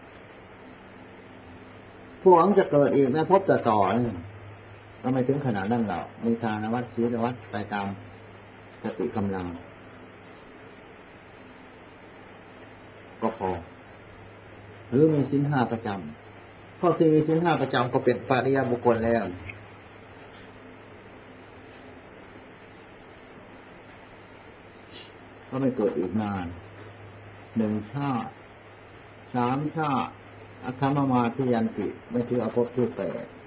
ผู้หวังจะเกิดอีกในภพต่อนี่ก็ไม่ถึงขนาดนั้นหรอกมีทานวัดศีลวัดไปตามสติกำลังก็พอหรือมีศีล5ประจำเพราะที่มีศีล5ประจำก็เป็นปริยบุคคลแล้วก็ไม่เกิดอีกนาน1 ชาติ 3 ชาติอัคคมมาที่ยันติไม่ถืออภพที่8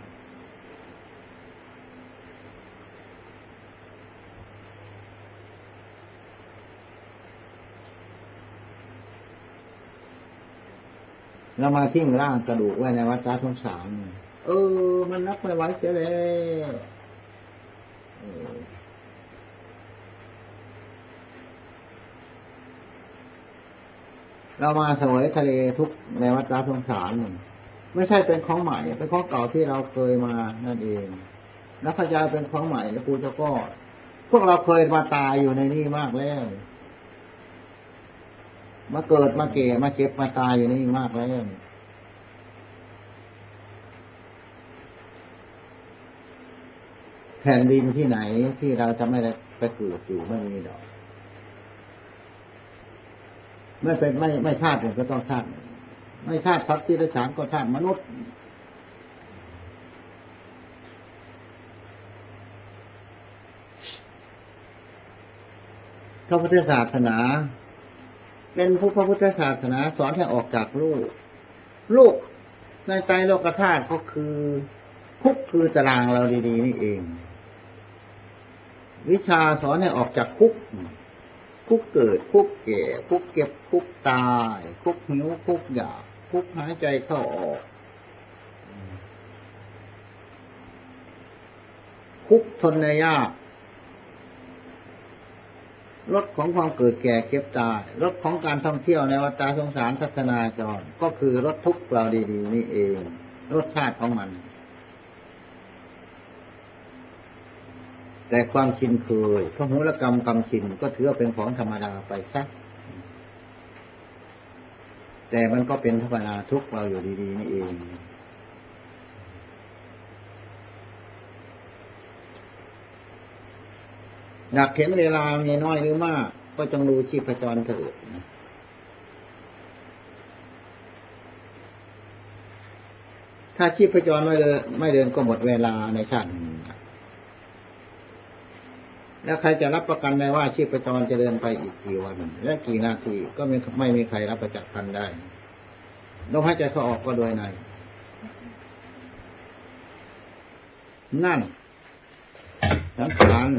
เรามาทิ้งร่างกระดูกไว้ในวัฏสงสารมันนับไม่ไหวเสียแล้วเรามาเสวยทะเลทุกในวัฏสงสารไม่ใช่เป็นของใหม่เป็นของเก่าที่เราเคยมานั่นเองนักพยาเป็นของใหม่แล้วปูเจ้าก็พวกเราเคยมาตายอยู่ในนี่มากแล้วมาเกิดมาแก่มาเจ็บมาตายอยู่นี่มากแล้วแผ่นดินที่ไหนที่เราจะไม่ได้ไปเกิดอยู่ไม่มีดอกไม่ชาติหนึ่งก็ต้องชาติไม่ชาติสัตว์ที่ได้ฉานก็ชาติมนุษย์พระพุทธศาสนาเป็นพระพุทธศาสนาสอนให้ออกจากลูกในใจโลกธาตุก็คือคุกคือตารางเราดีๆนี่เองวิชาสอนให้ออกจากคุกเกิดคุกแก่คุกเก็บคุกตายคุกหิวคุกอยากคุกหายใจเข้าออกคุกทนในยากรถของความเกิดแก่เก็บตายรถของการท่องเที่ยวในวัฏสงสารทัศนาจรก็คือรถทุกข์เราดีๆนี่เองรสชาติของมันแต่ความชินเคยพหุรกรรมกรรมชินก็ถือเป็นของธรรมดาไปซะแต่มันก็เป็นธรรมดาทุกข์เราอยู่ดีๆนี่เองอยากเห็นเวลามีน้อยหรือมากก็จงดูชีพจรเถิดถ้าชีพจรไม่เดินก็หมดเวลาในชาติหนึ่งแล้วใครจะรับประกันได้ว่าชีพจรจะเดินไปอีกกี่วันและกี่นาทีก็ไม่มีใครรับประจักษ์กันได้ลมหายใจเข้าออกก็โดยในนั่นสังขาร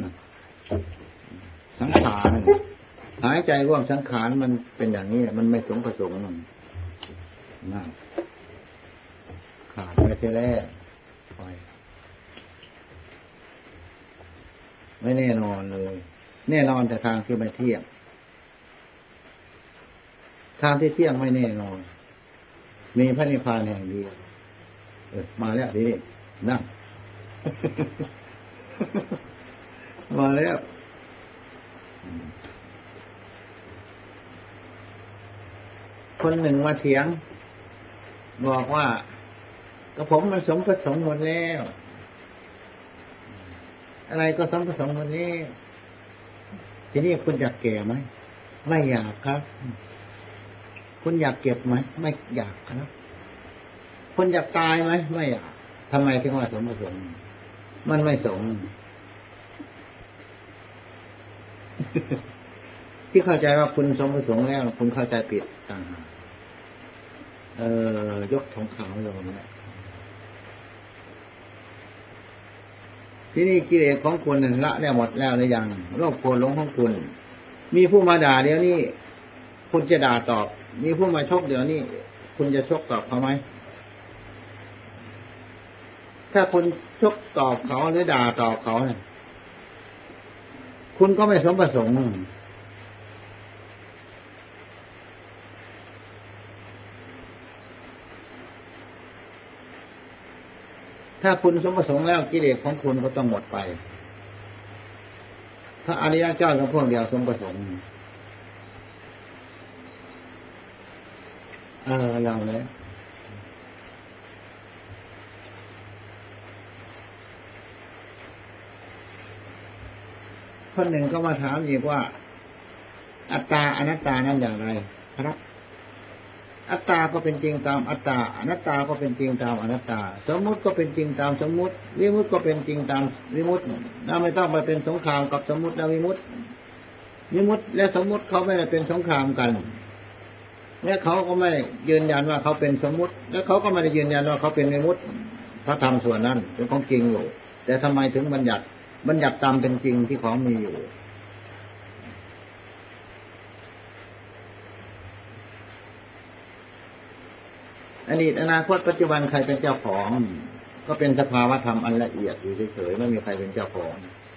หายใจร่วมสังขารมันเป็นอย่างนี้มันไม่สมประสงค์นั่นขาดไปแล้วไปไม่แน่นอนเลยแน่นอนแต่ทางที่ไม่เที่ยงทางที่เที่ยงไม่แน่นอนมีพระนิพพานแห่งเดียวมาแล้วทีนี้นั่ง มาแล้วคนหนึ่งมาเถียงบอกว่ากระผมมันสมประสงค์หมดแล้วอะไรก็สมประสงค์หมดแล้วทีนี้คุณอยากแก่ไหมไม่อยากครับคุณอยากเก็บไหมไม่อยากครับคุณอยากตายไหมไม่อยากทำไมถึงว่าสมประสงค์มันไม่สม ที่เข้าใจว่าคุณสมประสงค์แล้วคุณเข้าใจผิดต่างหากยกธงขาวลงนะที่นี่กิเลสของคุณละแล้วหมดแล้วหรือยังโลภโกรธหลงของคุณมีผู้มาด่าเดี๋ยวนี้คุณจะด่าตอบมีผู้มาชกเดี๋ยวนี้คุณจะชกตอบเขาไหมถ้าคุณชกตอบเขาหรือด่าตอบเขาเนี่ยคุณก็ไม่สมประสงค์ถ้าคุณสมประสงค์แล้วกิเลสของคุณก็ต้องหมดไปถ้าอริยเจ้ากับพวกเดียวสมประสงค์เราเลยคนหนึ่งก็มาถามอีกว่าอัตตาอนัตตานั้นอย่างไรครับอัตตาก็เป็นจริงตามอัตตาอนัตตาก็เป็นจริงตามอนัตตาสมมุติก็เป็นจริงตามสมมุติวิมุตติก็เป็นจริงตามวิมุตติน่าไม่ต้องไปเป็นสงครามกับสมมุติและวิมุตติวิมุตติและสมมุติเขาไม่ได้เป็นสงครามกันและเขาก็ไม่ยืนยันว่าเขาเป็นสมมุติและเขาก็ไม่ได้ยืนยันว่าเขาเป็นวิมุตติพระธรรมส่วนนั้นเป็นของจริงอยู่แต่ทำไมถึงบัญญัติตามเป็นจริงที่ของมีอยู่อดีตอนาคตปัจจุบันใครเป็นเจ้าของก็เป็นสภาวะธรรมอันละเอียดอยู่เฉยๆไม่มีใครเป็นเจ้าของ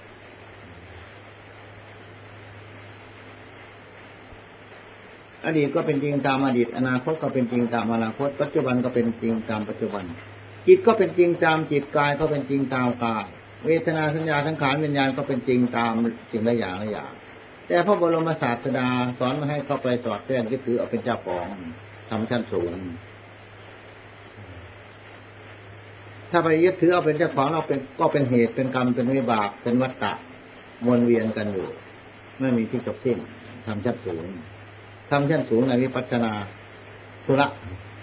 อดีตก็เป็นจริงตามอดีตอนาคตก็เป็นจริงตามอนาคตปัจจุบันก็เป็นจริงตามปัจจุบันจิตก็เป็นจริงตามจิตกายก็เป็นจริงตามกายเวทนาสัญญาสังขารวิญญาณก็เป็นจริงตามสิ่งละอย่างละอย่างแต่พระบรมศาสดาสอนมาให้เข้าไปสอดแทรกยึดถือเอาเป็นเจ้าของทำชั้นสูงถ้าไปยึดถือเอาเป็นเจ้าของเราก็เป็นเหตุเป็นกรรมเป็นวิบากเป็นวัฏฏะวนเวียนกันอยู่ไม่มีที่จบสิ้นทำชั้นสูงในวิปัสสนาธุระ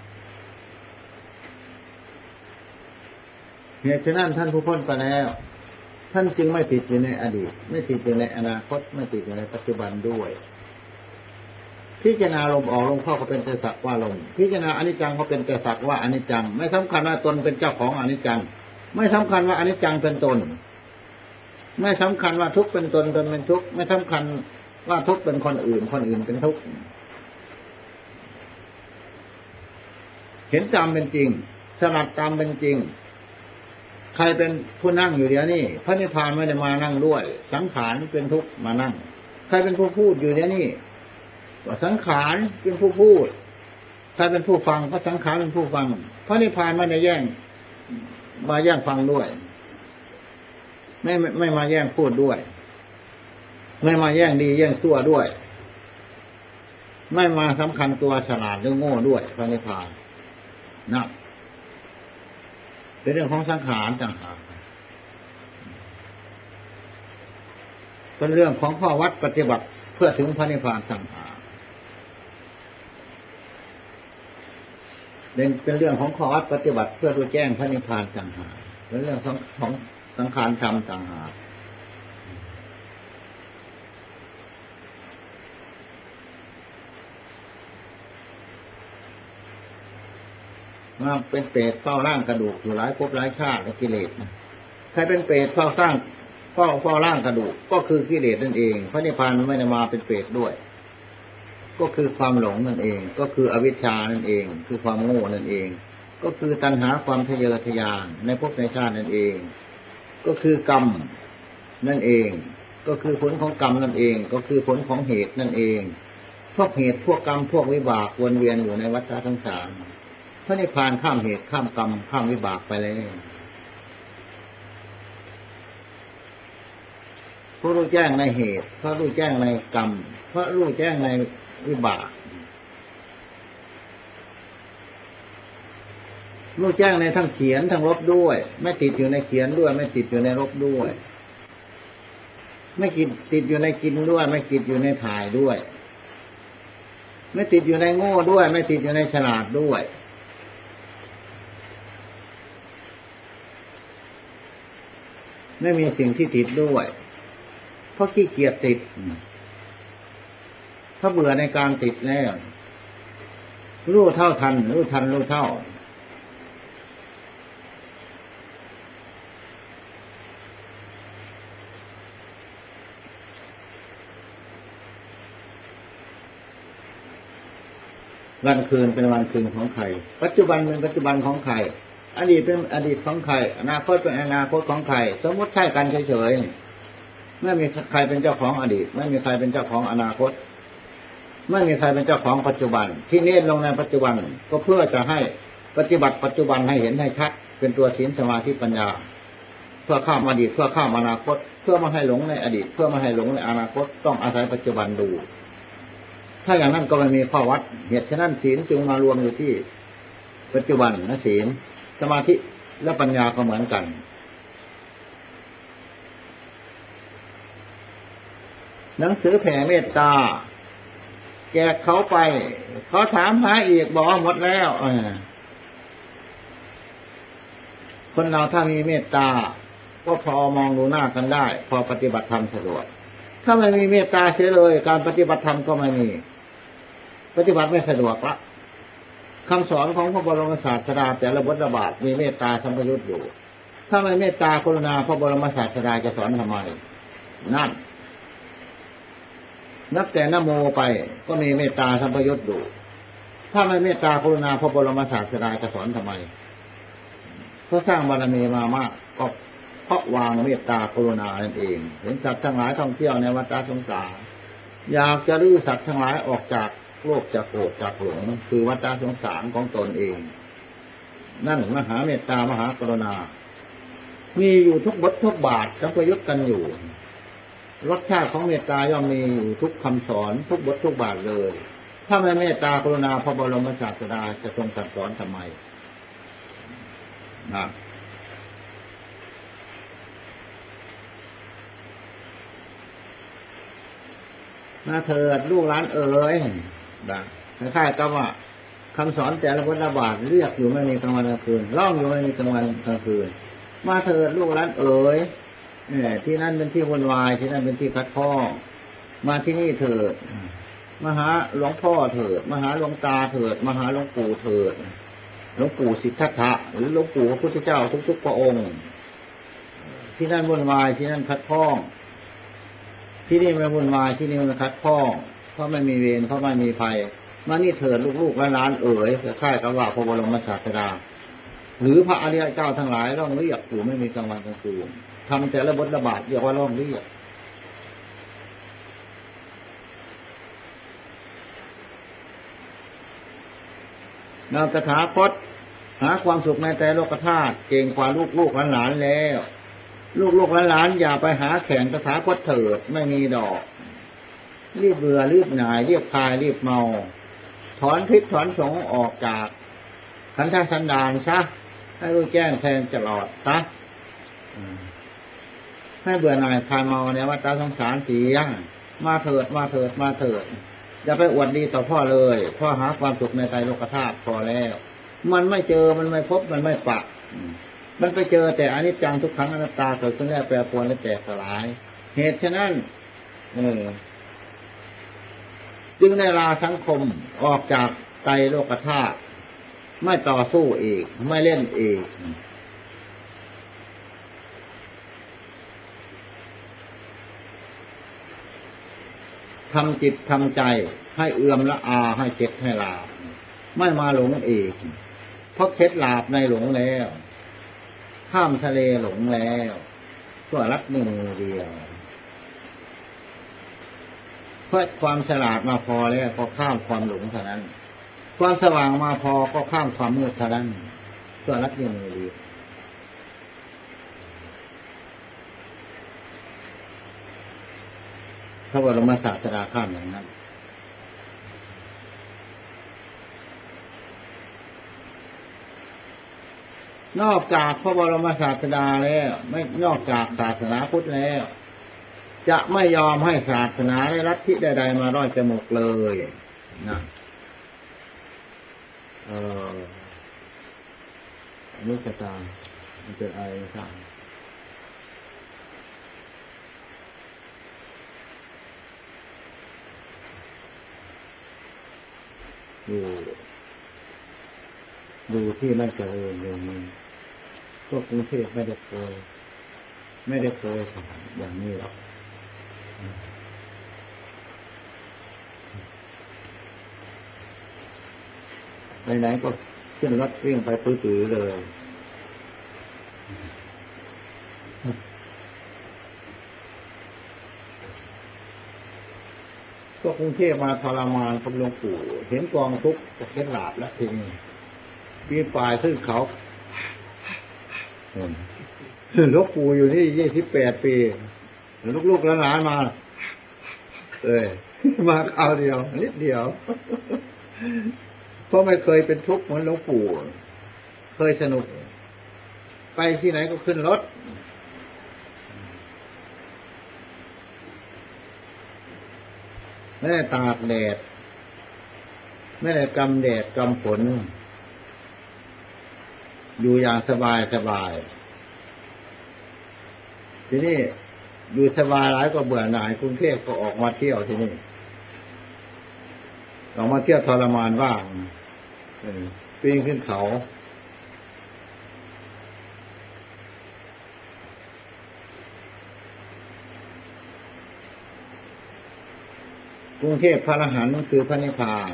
เหตุฉะนั้นท่านผู้พ้นไปแล้วท่านจึงไม่ติดอยู่ในอดีตไม่ติดอยู่ในอนาคตไม่ติดอยู่ในปัจจุบันด้วยพิจารณาลมออกลมเข้าก็เป็นแต่สักว่าลมพิจารณาอนิจจังก็เป็นแต่สักว่าอนิจจังไม่สำคัญว่าตนเป็นเจ้าของอนิจจังไม่สำคัญว่าอนิจจังเป็นตนไม่สำคัญว่าทุกข์เป็นตนตนเป็นทุกข์ไม่สำคัญว่าทุกข์เป็นคนอื่นเป็นทุกข์เห็นตามเป็นจริงสลัดตามเป็นจริงใครเป็นผู้นั่งอยู่เดี๋ยวนี้พระนิพพานไม่ได้มานั่งด้วยสังขารเป็นทุกข์มานั่งใครเป็นผู้พูดอยู่เดี๋ยวนี้ก็สังขารเป็นผู้พูดใครเป็นผู้ฟังก็สังขารเป็นผู้ฟังพระนิพพานไม่ได้มาแย่งฟังด้วยไม่มาแย่งพูดด้วยไม่มาแย่งดีแย่งชั่วด้วยไม่มาสำคัญตัวฉลาดหรือโง่ด้วยพระนิพพานนะเป็นเรื่องของสังขารต่างหากเป็นเรื่องของข้อวัดปฏิบัติเพื่อถึงพระนิพพานต่างหากเป็นเรื่องของข้อวัดปฏิบัติเพื่อรู้แจ้งพระนิพพานต่างหากเป็นเรื่องของสังขารธรรมต่างหากมาเป็นเปรตเฝ้าร่างกระดูกอยู่หลายภพหลายชาติและกิเลสใครเป็นเปรตเฝ้าร่างกระดูกก็คือกิเลสนั่นเองพระนิพพานไม่ได้มาเป็นเปรตด้วยก็คือความหลงนั่นเองก็คืออวิชชานั่นเองคือความโง่นั่นเองก็คือตัณหาความทะเยอทะยานในภพในชาตินั่นเองก็คือกรรมนั่นเองก็คือผลของกรรมนั่นเองก็คือผลของเหตุนั่นเองพวกเหตุพวกกรรมพวกวิบากวนเวียนอยู่ในวัฏสงสารพระนิพพานข้ามเหตุข้ามกรรมข้ามวิบากไปแล้วพระรู้แจ้งในเหตุพระรู้แจ้งในกรรมพระรู้แจ้งในวิบากรู้แจ้งในทั้งเขียนทั้งลบด้วยไม่ติดอยู่ในเขียนด้วยไม่ติดอยู่ในลบด้วยไม่ติดอยู่ในกินด้วยไม่ติดอยู่ในถ่ายด้วยไม่ติดอยู่ในโง่ด้วยไม่ติดอยู่ในฉลาดด้วยไม่มีสิ่งที่ติดด้วยเพราะขี้เกียจติดถ้าเบื่อในการติดแล้วรู้เท่าทันรู้ทันรู้เท่าวันคืนเป็นวันคืนของใครปัจจุบันเป็นปัจจุบันของใครอดีตเป็นอดีตของใครอนาคตเป็นอนาคตของใครสมมติใช่กันเฉยๆไม่มีใครเป็นเจ้าของอดีตไม่มีใครเป็นเจ้าของอนาคตไม่มีใครเป็นเจ้าของปัจจุบันที่เน้นลงในปัจจุบันก็เพื่อจะให้ปฏิบัติปัจจุบันให้เห็นให้ชัดเป็นตัวศีลสมาธิปัญญาเพื่อข้ามอดีตเพื่อข้ามอนาคตเพื่อไม่ให้หลงในอดีตเพื่อไม่ให้หลงในอนาคตต้องอาศัยปัจจุบันดูถ้าอย่างนั้นก็ไม่มีข้อวัดเหตุฉะนั้นศีลจึงมารวมอยู่ที่ปัจจุบันนะศีลสมาธิและปัญญาก็เหมือนกันหนังสือแผ่เมตตาแจกเขาไปเขาถามหาอีกบอกว่าหมดแล้วคนเราถ้ามีเมตตาก็พอมองดูหน้ากันได้พอปฏิบัติธรรมสะดวกถ้าไม่มีเมตตาเสียเลยการปฏิบัติธรรมก็ไม่มีปฏิบัติไม่สะดวกละคำสอนของพระบรมศาสดาแต่ละบทระบาดมีเมตตาสัมปยุตอยู่ถ้าไม่เมตตากรุณาพระบรมศาสดาจะสอนทำไมนั่นนับแต่นโมไปก็มีเมตตาสัมปยุตอยู่ถ้าไม่เมตตากรุณาพระบรมศาสดาจะสอนทำไมเพราะสร้างบารมีมามากก็เพราะวางเมตตากรุณานั่นเองเห็นสัตว์ทั้งหลายท่องเที่ยวในวัฏสงสารอยากจะลื้อสัตว์ทั้งหลายออกจากโลภจากโกรธจากหลงคือวัฏสงสารของตนเองนั่นมหาเมตตามหากรุณามีอยู่ทุกบททุกบาทสัมปยุตกันอยู่รสชาติของเมตตาย่อมมีอยู่ทุกคำสอนทุกบททุกบาทเลยถ้าไม่เมตตากรุณาพระบรมศาสดาจะทรงตรัสสอนทำไมนะมาเถิดลูกหลานเอ๋ยนะคล้ายๆกับว่าคำสอนแต่ละบทละบาทเรียกอยู่ไม่มีกลางวันกลางคืนร้องอยู่ไม่มีกลางวันกลางคืนมาเถิดลูกหลานเอ๋ยที่นั่นเป็นที่วุ่นวายที่นั่นเป็นที่คัดข้องมาที่นี่เถิดมาหาหลวงพ่อเถิดมาหาหลวงตาเถิดมาหาหลวงปู่เถิดหลวงปู่สิทธัตถะหรือหลวงปู่พระพุทธเจ้าทุกๆพระองค์ที่นั่นวุ่นวายที่นั่นคัดข้องที่นี่ไม่วุ่นวายที่นี่ไม่คัดข้องเพราะไม่มีเวรเพราะไม่มีภัยมานี่เถิดลูกๆและหลานเอ๋ยคล้ายกับว่าพระบรมศาสดาหรือพระอริยเจ้าทั้งหลายร้องเรียกอยู่ไม่มีกลางวันกลางคืนทำแต่ละบทละบาทเรียกว่าร้องเรียกเราตถาคตหาความสุขในแต่โลกธาตุเก่งกว่าลูกหลานแล้วลูกหลานอย่าไปหาแข่งตถาคตเถิดไม่มีดอกรีบเบื่อรีบหน่ายรีบคลายรีบเมาถอนพิษถอนสงออกจากขันธสันดานซะให้รู้แจ้งแทงตลอดซะให้เบื่อหน่ายคลายเมาในวัฏสงสารเสียมาเถิดมาเถิดมาเถิดอย่าไปอวดดีต่อพ่อเลยพ่อหาความสุขในใจโลกธาตุพอแล้วมันไม่เจอมันไม่พบมันไม่ปะมันไปเจอแต่อนิจจังทุกขังอนัตตาเกิดขึ้นแล้วแปรปรวนและแตกสลาย เหตุฉะนั้นจึงได้ลาสังคมออกจากไตรโลกธาตุไม่ต่อสู้อีกไม่เล่นอีกทำจิตทำใจให้เอื่อมละอาให้เข็ดให้ลาบไม่มาหลงอีกเพราะเข็ดลาบในหลงแล้วข้ามทะเลหลงแล้วชั่วรักหนึ่งเดียวเพราะความฉลาดมาพอแล้วก็ข้ามความหลงเท่านั้นความสว่างมาพอก็ข้ามความมืดเท่านั้นชั่วรักหนึ่งเดียวพระบรมศาสดาข้ามอย่างนั้นนอกจากพระบรมศาสดาแล้วไม่นอกจากศาสนาพุทธแล้วจะไม่ยอมให้ศาสนาและลัทธิใดๆมาร้อยจมูกเลยนะอนุสตามันเป็นอะไรครับดูที่ไม่เจริญอย่างนี้พวกกรุงเทพไม่ได้เคยอย่างนี้หรอกไหนๆก็ขึ้นรถวิ่งไปปื้อๆเลยพวกกรุงเทพมาทรมานกับหลวงปู่เห็นกองทุกข์จะเข็ดหลาบแล้วทีนี้ปีนป่ายขึ้นเขาหลวงปู่อยู่นี่28 ปีลูกๆหลานๆมามาคราวเดียวนิดเดียวเพราะไม่เคยเป็นทุกข์เหมือนหลวงปู่เคยสนุกไปที่ไหนก็ขึ้นรถไม่ได้ตากแดดไม่ได้กำแดดกำฝนอยู่อย่างสบายทีนี้อยู่สบายหลายก็เบื่อหน่ายกรุงเทพก็ออกมาเที่ยวที่นี่ออกมาเที่ยวทรมานบ้างปีนขึ้นเขากรุงเทพพระอรหันต์คือพระนิพพาน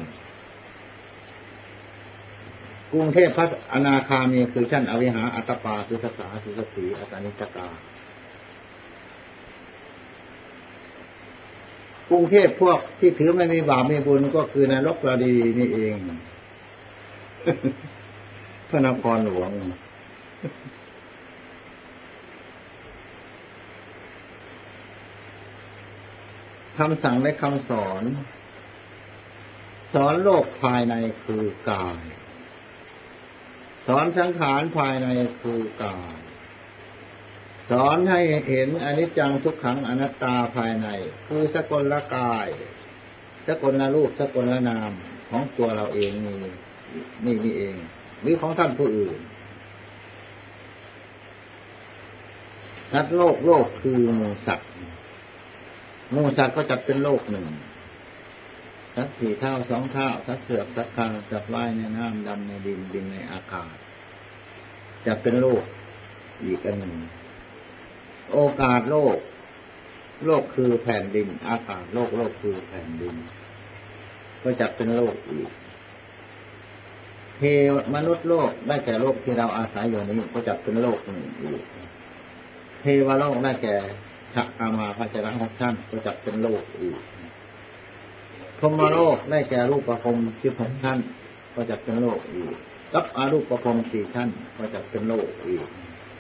กรุงเทพพระอนาคามีคือชั้นอวิหาอัตตปาสุสสาสุสสีอัตตานิจตากรุงเทพพวกที่ถือไม่มีบาปไม่บุญก็คือนรกระดีนี่เองพระนครหลวงคำสั่งและคำสอนโลกภายในคือกายสอนสังขารภายในคือกายสอนให้เห็นอนิจจังทุกขังอนัตตาภายในคือสกลกายสกลรูปสกลนามของตัวเราเองนี่เองหรือของท่านผู้อื่นสัตว์โลกคือหมู่สัตว์ก็จะเป็นโลกหนึ่งสัตว์4 เท่า2 เท่าสัตว์เสือกสัตว์คางสัตว์ว่ายในน้ำดำในดินบินในอากาศจะเป็นโลกอีกอันหนึ่งโอกาสโลกคือแผ่นดินอากาศโลกคือแผ่นดินก็จะเป็นโลกอีกมนุษย์โลกได้แก่โลกที่เราอาศัยอยู่นี้ก็จะเป็นโลกหนึ่งอีกเทวโลกได้แก่ชักอามาพัชระ6 ท่านก็จะเป็นโลกอีกพรหมโลกได้แก่รูปประพรหม16 ท่านก็จะเป็นโลกอีกกับอรูปประพรหม4 ท่านก็จะเป็นโลกอีก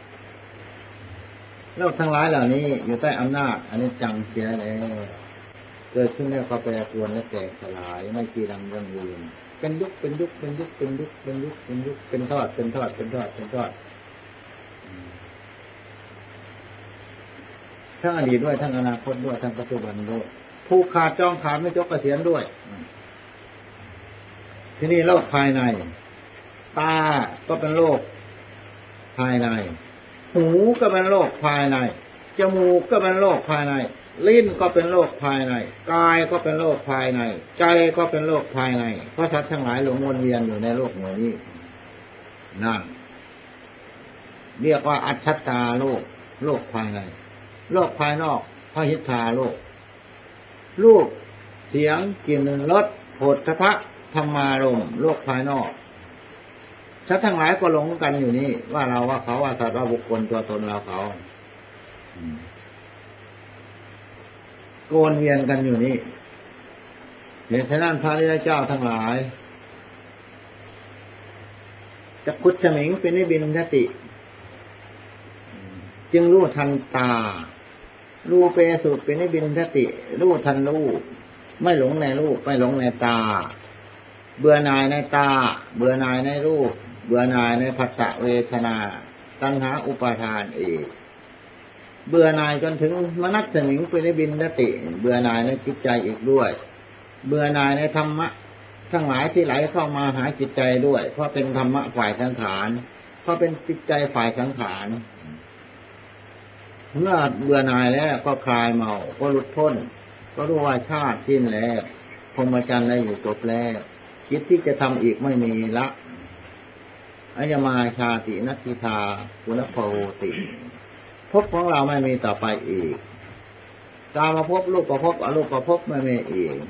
โลกทั้งหลายเหล่านี้อยู่ใต้อำนาจอนิจจังเสียแล้วเกิดขึ้นแล้วก็แปรปรวนและแตกสลายไม่จีรังยั่งยืนเป็นยุคเป็นทอดทั้งอดีตด้วยทั้งอนาคตด้วยทั้งปัจจุบันด้วยผู้ขาดจองขาดไม่จบเกษียณด้วยที่นี่โลกภายในตาก็เป็นโรคภายในหูก็เป็นโรคภายในจมูกก็เป็นโรคภายในลิ้นก็เป็นโรคภายในกายก็เป็นโรคภายในใจก็เป็นโรคภายในเพราะสัตว์ทั้งหลายหลงวนเวียนอยู่ในโลกนี้นั่นเรียกว่าอัจฉตาโลกโลกภายในโลกภายนอกพหิทธาโลกรูปเสียงกลิ่นรสโผฏฐัพพะธรรมารมณ์โลกภายนอกสัตว์ทั้งหลายก็หลงกันอยู่นี่ว่าเราว่าเขาว่าสัตว์ว่าบุคคลตัวตนเราเขาโกนเวียนกันอยู่นี่เหตุฉะนั้นพระริยเจ้าทั้งหลายจักขุฌมิงเป็นนิบินทติจึงรู้ทันตารูเปสุเป็นนิบินทติรู้ทันรูปไม่หลงในรูปไม่หลงในตาเบื่อหน่ายในตาเบื่อหน่ายในรูปเบื่อหน่ายในผัสสะเวทนาตัณหาอุปาทานอีกเบื่อหน่ายจนถึงมนัสสมิงเป็นนิบินทติเบื่อหน่ายในจิตใจอีกด้วยเบื่อหน่ายในธรรมะทั้งหลายที่ไหลเข้ามาหาจิตใจด้วยเพราะเป็นธรรมะฝ่ายสังขารเพราะเป็นจิตใจฝ่ายสังขารเมื่อเบื่อหน่ายแล้วก็คลายเมาก็หลุดพ้นก็รู้ว่าชาติสิ้นแล้วพรหมจรรย์ได้อยู่จบแล้วคิดที่จะทำอีกไม่มีละอัยมาชาตินัตถิทาปุณพโหติภพของเราไม่มีต่อไปอีกกามภพรูปภพอรูปภพไม่มีอีก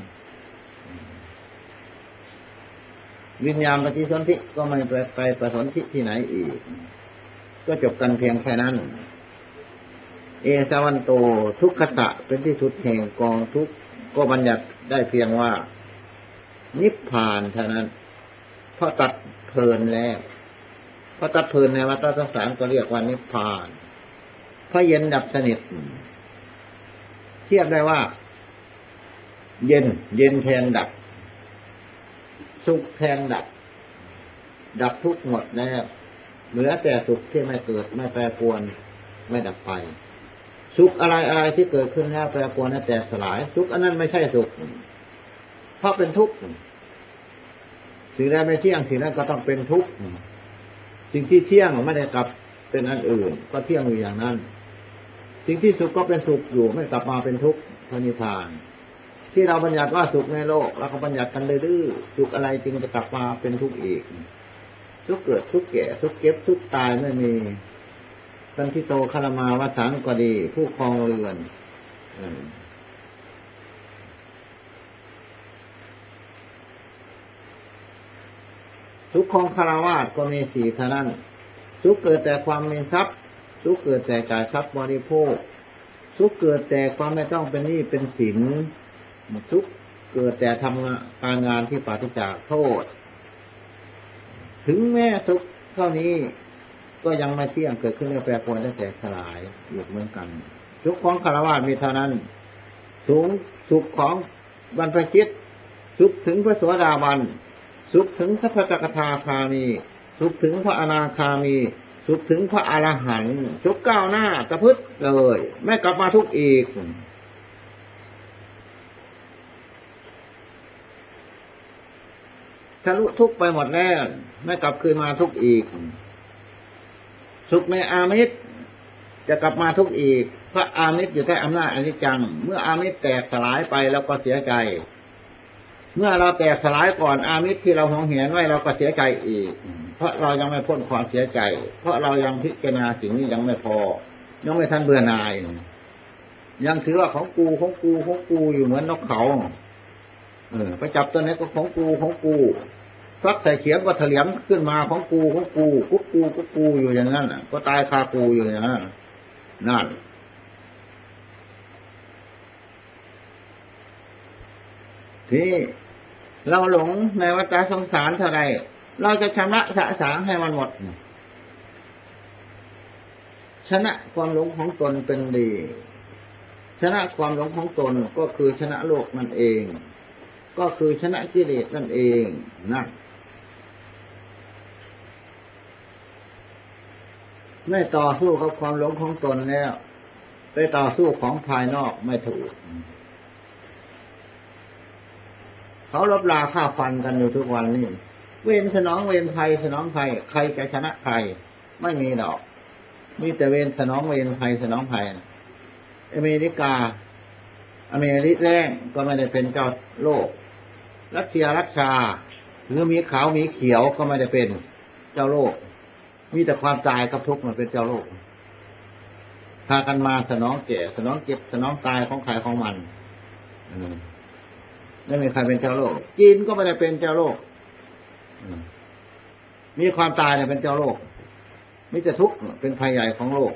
วิญญาณปฏิสนธิก็ไม่ไปปฏิสนธิที่ไหนอีกก็จบกันเพียงแค่นั้นเอสาวันโตทุกขตะเป็นที่สุดแห่งกองทุกข์ก็บัญญัติได้เพียงว่านิพพานเท่านั้นเพราะตัดเพลินแล้วเพราะตัดเพลินในวัฏสงสารก็เรียกว่านิพพานเพราะเย็นดับสนิทเทียบได้ว่าเย็นแทนดับสุขแทนดับดับทุกข์หมดแล้วเหลือแต่สุขที่ไม่เกิดไม่แปรปรวนไม่ดับไปสุขอะไรที่เกิดขึ้นแล้วแปรปรวนและแตกสลายสุขอันนั้นไม่ใช่สุขเพราะเป็นทุกข์สิ่งใดไม่เที่ยงสิ่งนั้นก็ต้องเป็นทุกข์สิ่งที่เที่ยงไม่ได้กลับเป็นอันอื่นก็เที่ยงอยู่อย่างนั้นสิ่งที่สุขก็เป็นสุขอยู่ไม่กลับมาเป็นทุกข์พระนิพพานที่เราบัญญัติว่าสุขในโลกเราก็บัญญัติกันดื้อๆสุขอะไรจึงจะกลับมาเป็นทุกข์อีกทุกข์เกิดทุกข์แก่ทุกข์เก็บทุกข์ตายไม่มีสันทิโตคารมาวสังก็ดีผู้ครองเรือนทุกข์ของคฤหัสถ์ก็มีสี่เท่านั้นทุกข์เกิดแต่ความมีทรัพย์ทุกข์เกิดแต่จ่ายทรัพย์บริโภคทุกข์เกิดแต่ความไม่ต้องเป็นหนี้เป็นสินทุกข์เกิดแต่ทำการงานที่ปราศจากโทษถึงแม้ทุกข์เท่านี้ก็ยังไม่เที่ยงเกิดขึ้นในแปรปรวนและแตกสลายอยู่เหมือนกันทุกข์ของคฤหัสถ์มีเท่านั้นสุขของบรรพชิตสุขถึงพระโสดาบันสุขถึงพระสกทาคามีสุขถึงพระอนาคามีสุขถึงพระอรหันต์สุขก้าวหน้าตะพึดเลยไม่กลับมาทุกข์อีกทะลุทุกข์ไปหมดแล้วไม่กลับคืนมาทุกข์อีกสุขในอามิตรจะกลับมาทุกข์อีกเพราะอามิตรอยู่ใต้อำนาจอนิจจังเมื่ออามิตรแตกสลายไปแล้วก็เสียใจเมื่อเราแตกสลายก่อนอามิตรที่เราหวงแหนไว้เราก็เสียใจอีกเพราะเรายังไม่พ้นความเสียใจเพราะเรายังพิจารณาสิ่งนี้ยังไม่พอยังไม่ทันเบื่อหน่ายยังถือว่าของกูอยู่เหมือนนกเขาไปจับตัวไหนก็ของกูฟักใส่เขียงก็เถลียมขึ้นมาของกูกุ๊กกูอยู่อย่างนั้นก็ตายคากูอยู่อย่างนั้นนั่นที่เราหลงในวัฏสงสารเท่าไรเราจะชำระสะสางให้มันหมดชนะความหลงของตนเป็นดีชนะความหลงของตนก็คือชนะโลกนั่นเองก็คือชนะกิเลสนั่นเองนั่นไม่ต่อสู้กับความหลงของตนแล้วไปต่อสู้ของภายนอกไม่ถูกเขาลบลาฆ่าฟันกันอยู่ทุกวันนี้เวรสนองเวรภัยสนองภัยใครจะชนะใครไม่มีดอกมีแต่เวรสนองเวรภัยสนองภัยอเมริกาอเมริกแรงก็ไม่ได้เป็นเจ้าโลกรัสเซียรัสชาหรือมีขาวมีเขียวก็ไม่ได้เป็นเจ้าโลกมีแต่ความตายกับทุกข์มันเป็นเจ้าโลกพากันมาสนองแก่สนองเจ็บสนองตายของใครของมันไม่มีใครเป็นเจ้าโลกจีนก็ไม่ได้เป็นเจ้าโลกมีความตายเนี่ยเป็นเจ้าโลกมีแต่ทุกข์เป็นภัยใหญ่ของโลก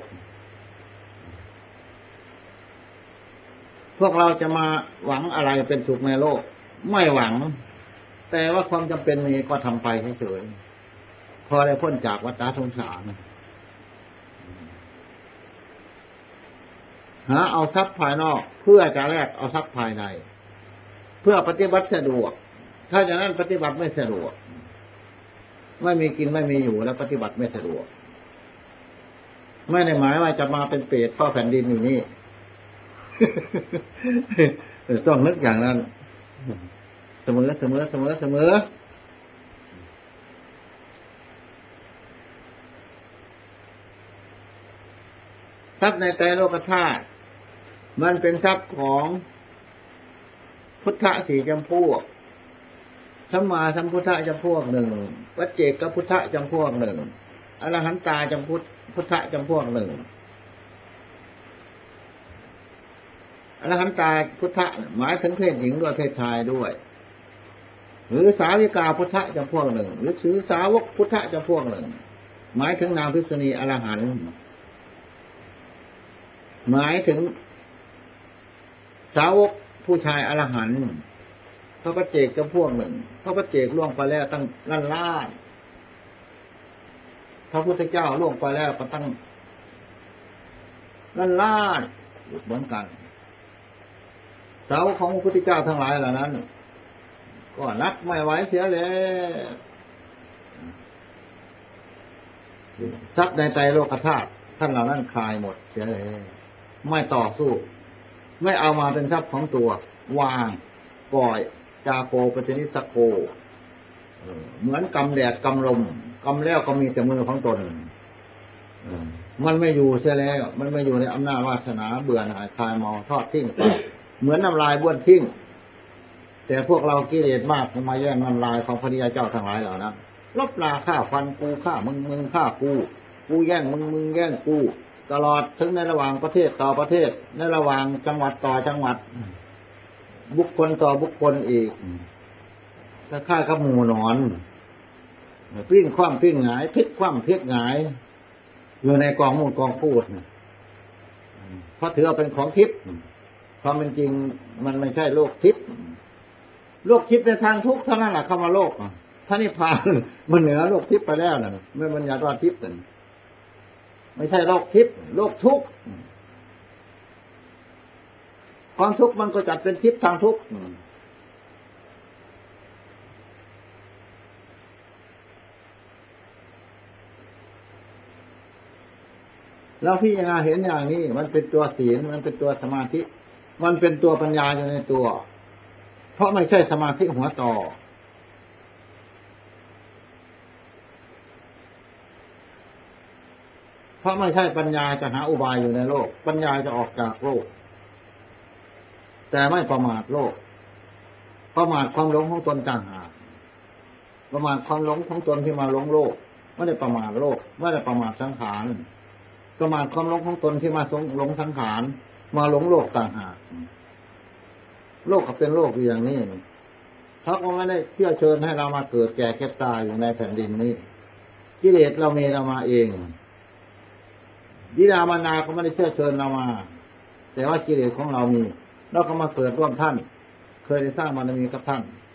พวกเราจะมาหวังอะไรเป็นสุขในโลกไม่หวังแต่ว่าความจำเป็นมีก็ทำไปเฉยๆพอได้พ้นจากวัฏสงสารหาเอาทรัพย์ภายนอกเพื่อจะแลกเอาทรัพย์ภายในเพื่อปฏิบัติสะดวกถ้าอย่างนั้นปฏิบัติไม่สะดวกไม่มีกินไม่มีอยู่แล้วปฏิบัติไม่สะดวกไม่ได้หมายว่าจะมาเป็นเปรตเฝ้าแผ่นดินอยู่นี่ ต้องนึกอย่างนั้นเสมอทรัพย์ในไตรโลกธาตุมันเป็นทรัพย์ของพุทธะสี่จำพวกสัมมาสัมพุทธะจำพวกหนึ่งวัจเจกพุทธะจำพวกหนึ่งอรหันตาจำพุทธะจำพวกหนึ่งอรหันตาพุทธะหมายถึงเพศหญิงด้วยเพศชายด้วยหรือสาวิกาพุทธะจำพวกหนึ่งหรือสือสาวกพุทธะจำพวกหนึ่งหมายถึงนางภิกษุณีอรหันต์หมายถึงสาวกผู้ชายอรหันต์พระปัจเจกจำพวกหนึ่งพระปัจเจกล่วงไปแล้วตั้งล้านพระพุทธเจ้าล่วงไปแล้วก็ตั้งล้านเหมือนกันสาวกของพระพุทธเจ้าทั้งหลายเหล่านั้นก็นับไม่ไหวเสียแล้วทรัพย์ในไตรโลกธาตุท่านเหล่านั้นคลายหมดเสียแล้วไม่ต่อสู้ไม่เอามาเป็นทรัพย์ของตัววางปล่อยจาโกปฏินิสโกเหมือนกำแดดกำลมกำแล้วก็มีแต่มือของตนมันไม่อยู่เสียแล้วมันไม่อยู่ในอำนาจวาสนาเบื่อหน่ายคลายเมาทอดทิ้งไปเหมือนน้ำลายบ้วนทิ้งแต่พวกเรากิเลสมากมาแย่งน้ำลายของพระริยเจ้าทั้งหลายเหล่านั้นลบลาฆ่าฟันกูฆ่ามึงฆ่ากูแย่งมึงแย่งกูตลอดถึงในระหว่างประเทศต่อประเทศในระหว่างจังหวัดต่อจังหวัดบุคคลต่อบุคคลอีกถ้าฆ่ากับหมู่นอนปิ้งคว่ำปิ้งหงายพลิกคว่ำพลิกหงายอยู่ในกองมูลกองพูดเพราะถือเอาเป็นของทิพย์ความเป็นจริงมันไม่ใช่โลกทิพย์โลกทิพย์ในทางทุกข์เท่านั้นแหละคำว่าโลกพระนิพพานมันเหนือโลกทิพย์ไปแล้วนะไม่บัญญัติว่าทิพย์นั่นไม่ใช่โลกทิพย์โลกทุกข์ความทุกข์มันก็จัดเป็นทิพย์ทางทุกข์แล้วพี่ยังเห็นอย่างนี้มันเป็นตัวศีลมันเป็นตัวสมาธิมันเป็นตัวปัญญาอยู่ในตัวเพราะไม่ใช่สมาธิหัวต่อเพราะไม่ใช่ปัญญาจะหาอุบายอยู่ในโลกปัญญาจะออกจากโลกแต่ไม่ประมาทโลกประมาทความหลงของตนต่างหากประมาทความหลงของตนที่มาหลงโลกไม่ได้ประมาทโลกไม่ได้ประมาทสังขารประมาทความหลงของตนที่มาหลงสังขารมาหลงโลกต่างหากโลกก็เป็นโลกอย่างนี้เขาก็ไม่ได้เชื่อเชิญให้เรามาเกิดแก่เก็บตายอยู่ในแผ่นดินนี้กิเลสเรามีเรามาเองบิดามารดาก็ไม่ได้เชื่อเชิญเรามาแต่ว่ากิเลสของเรามีเราก็มาเกิดร่วมท่านเคยได้สร้างบารมีกับท่าน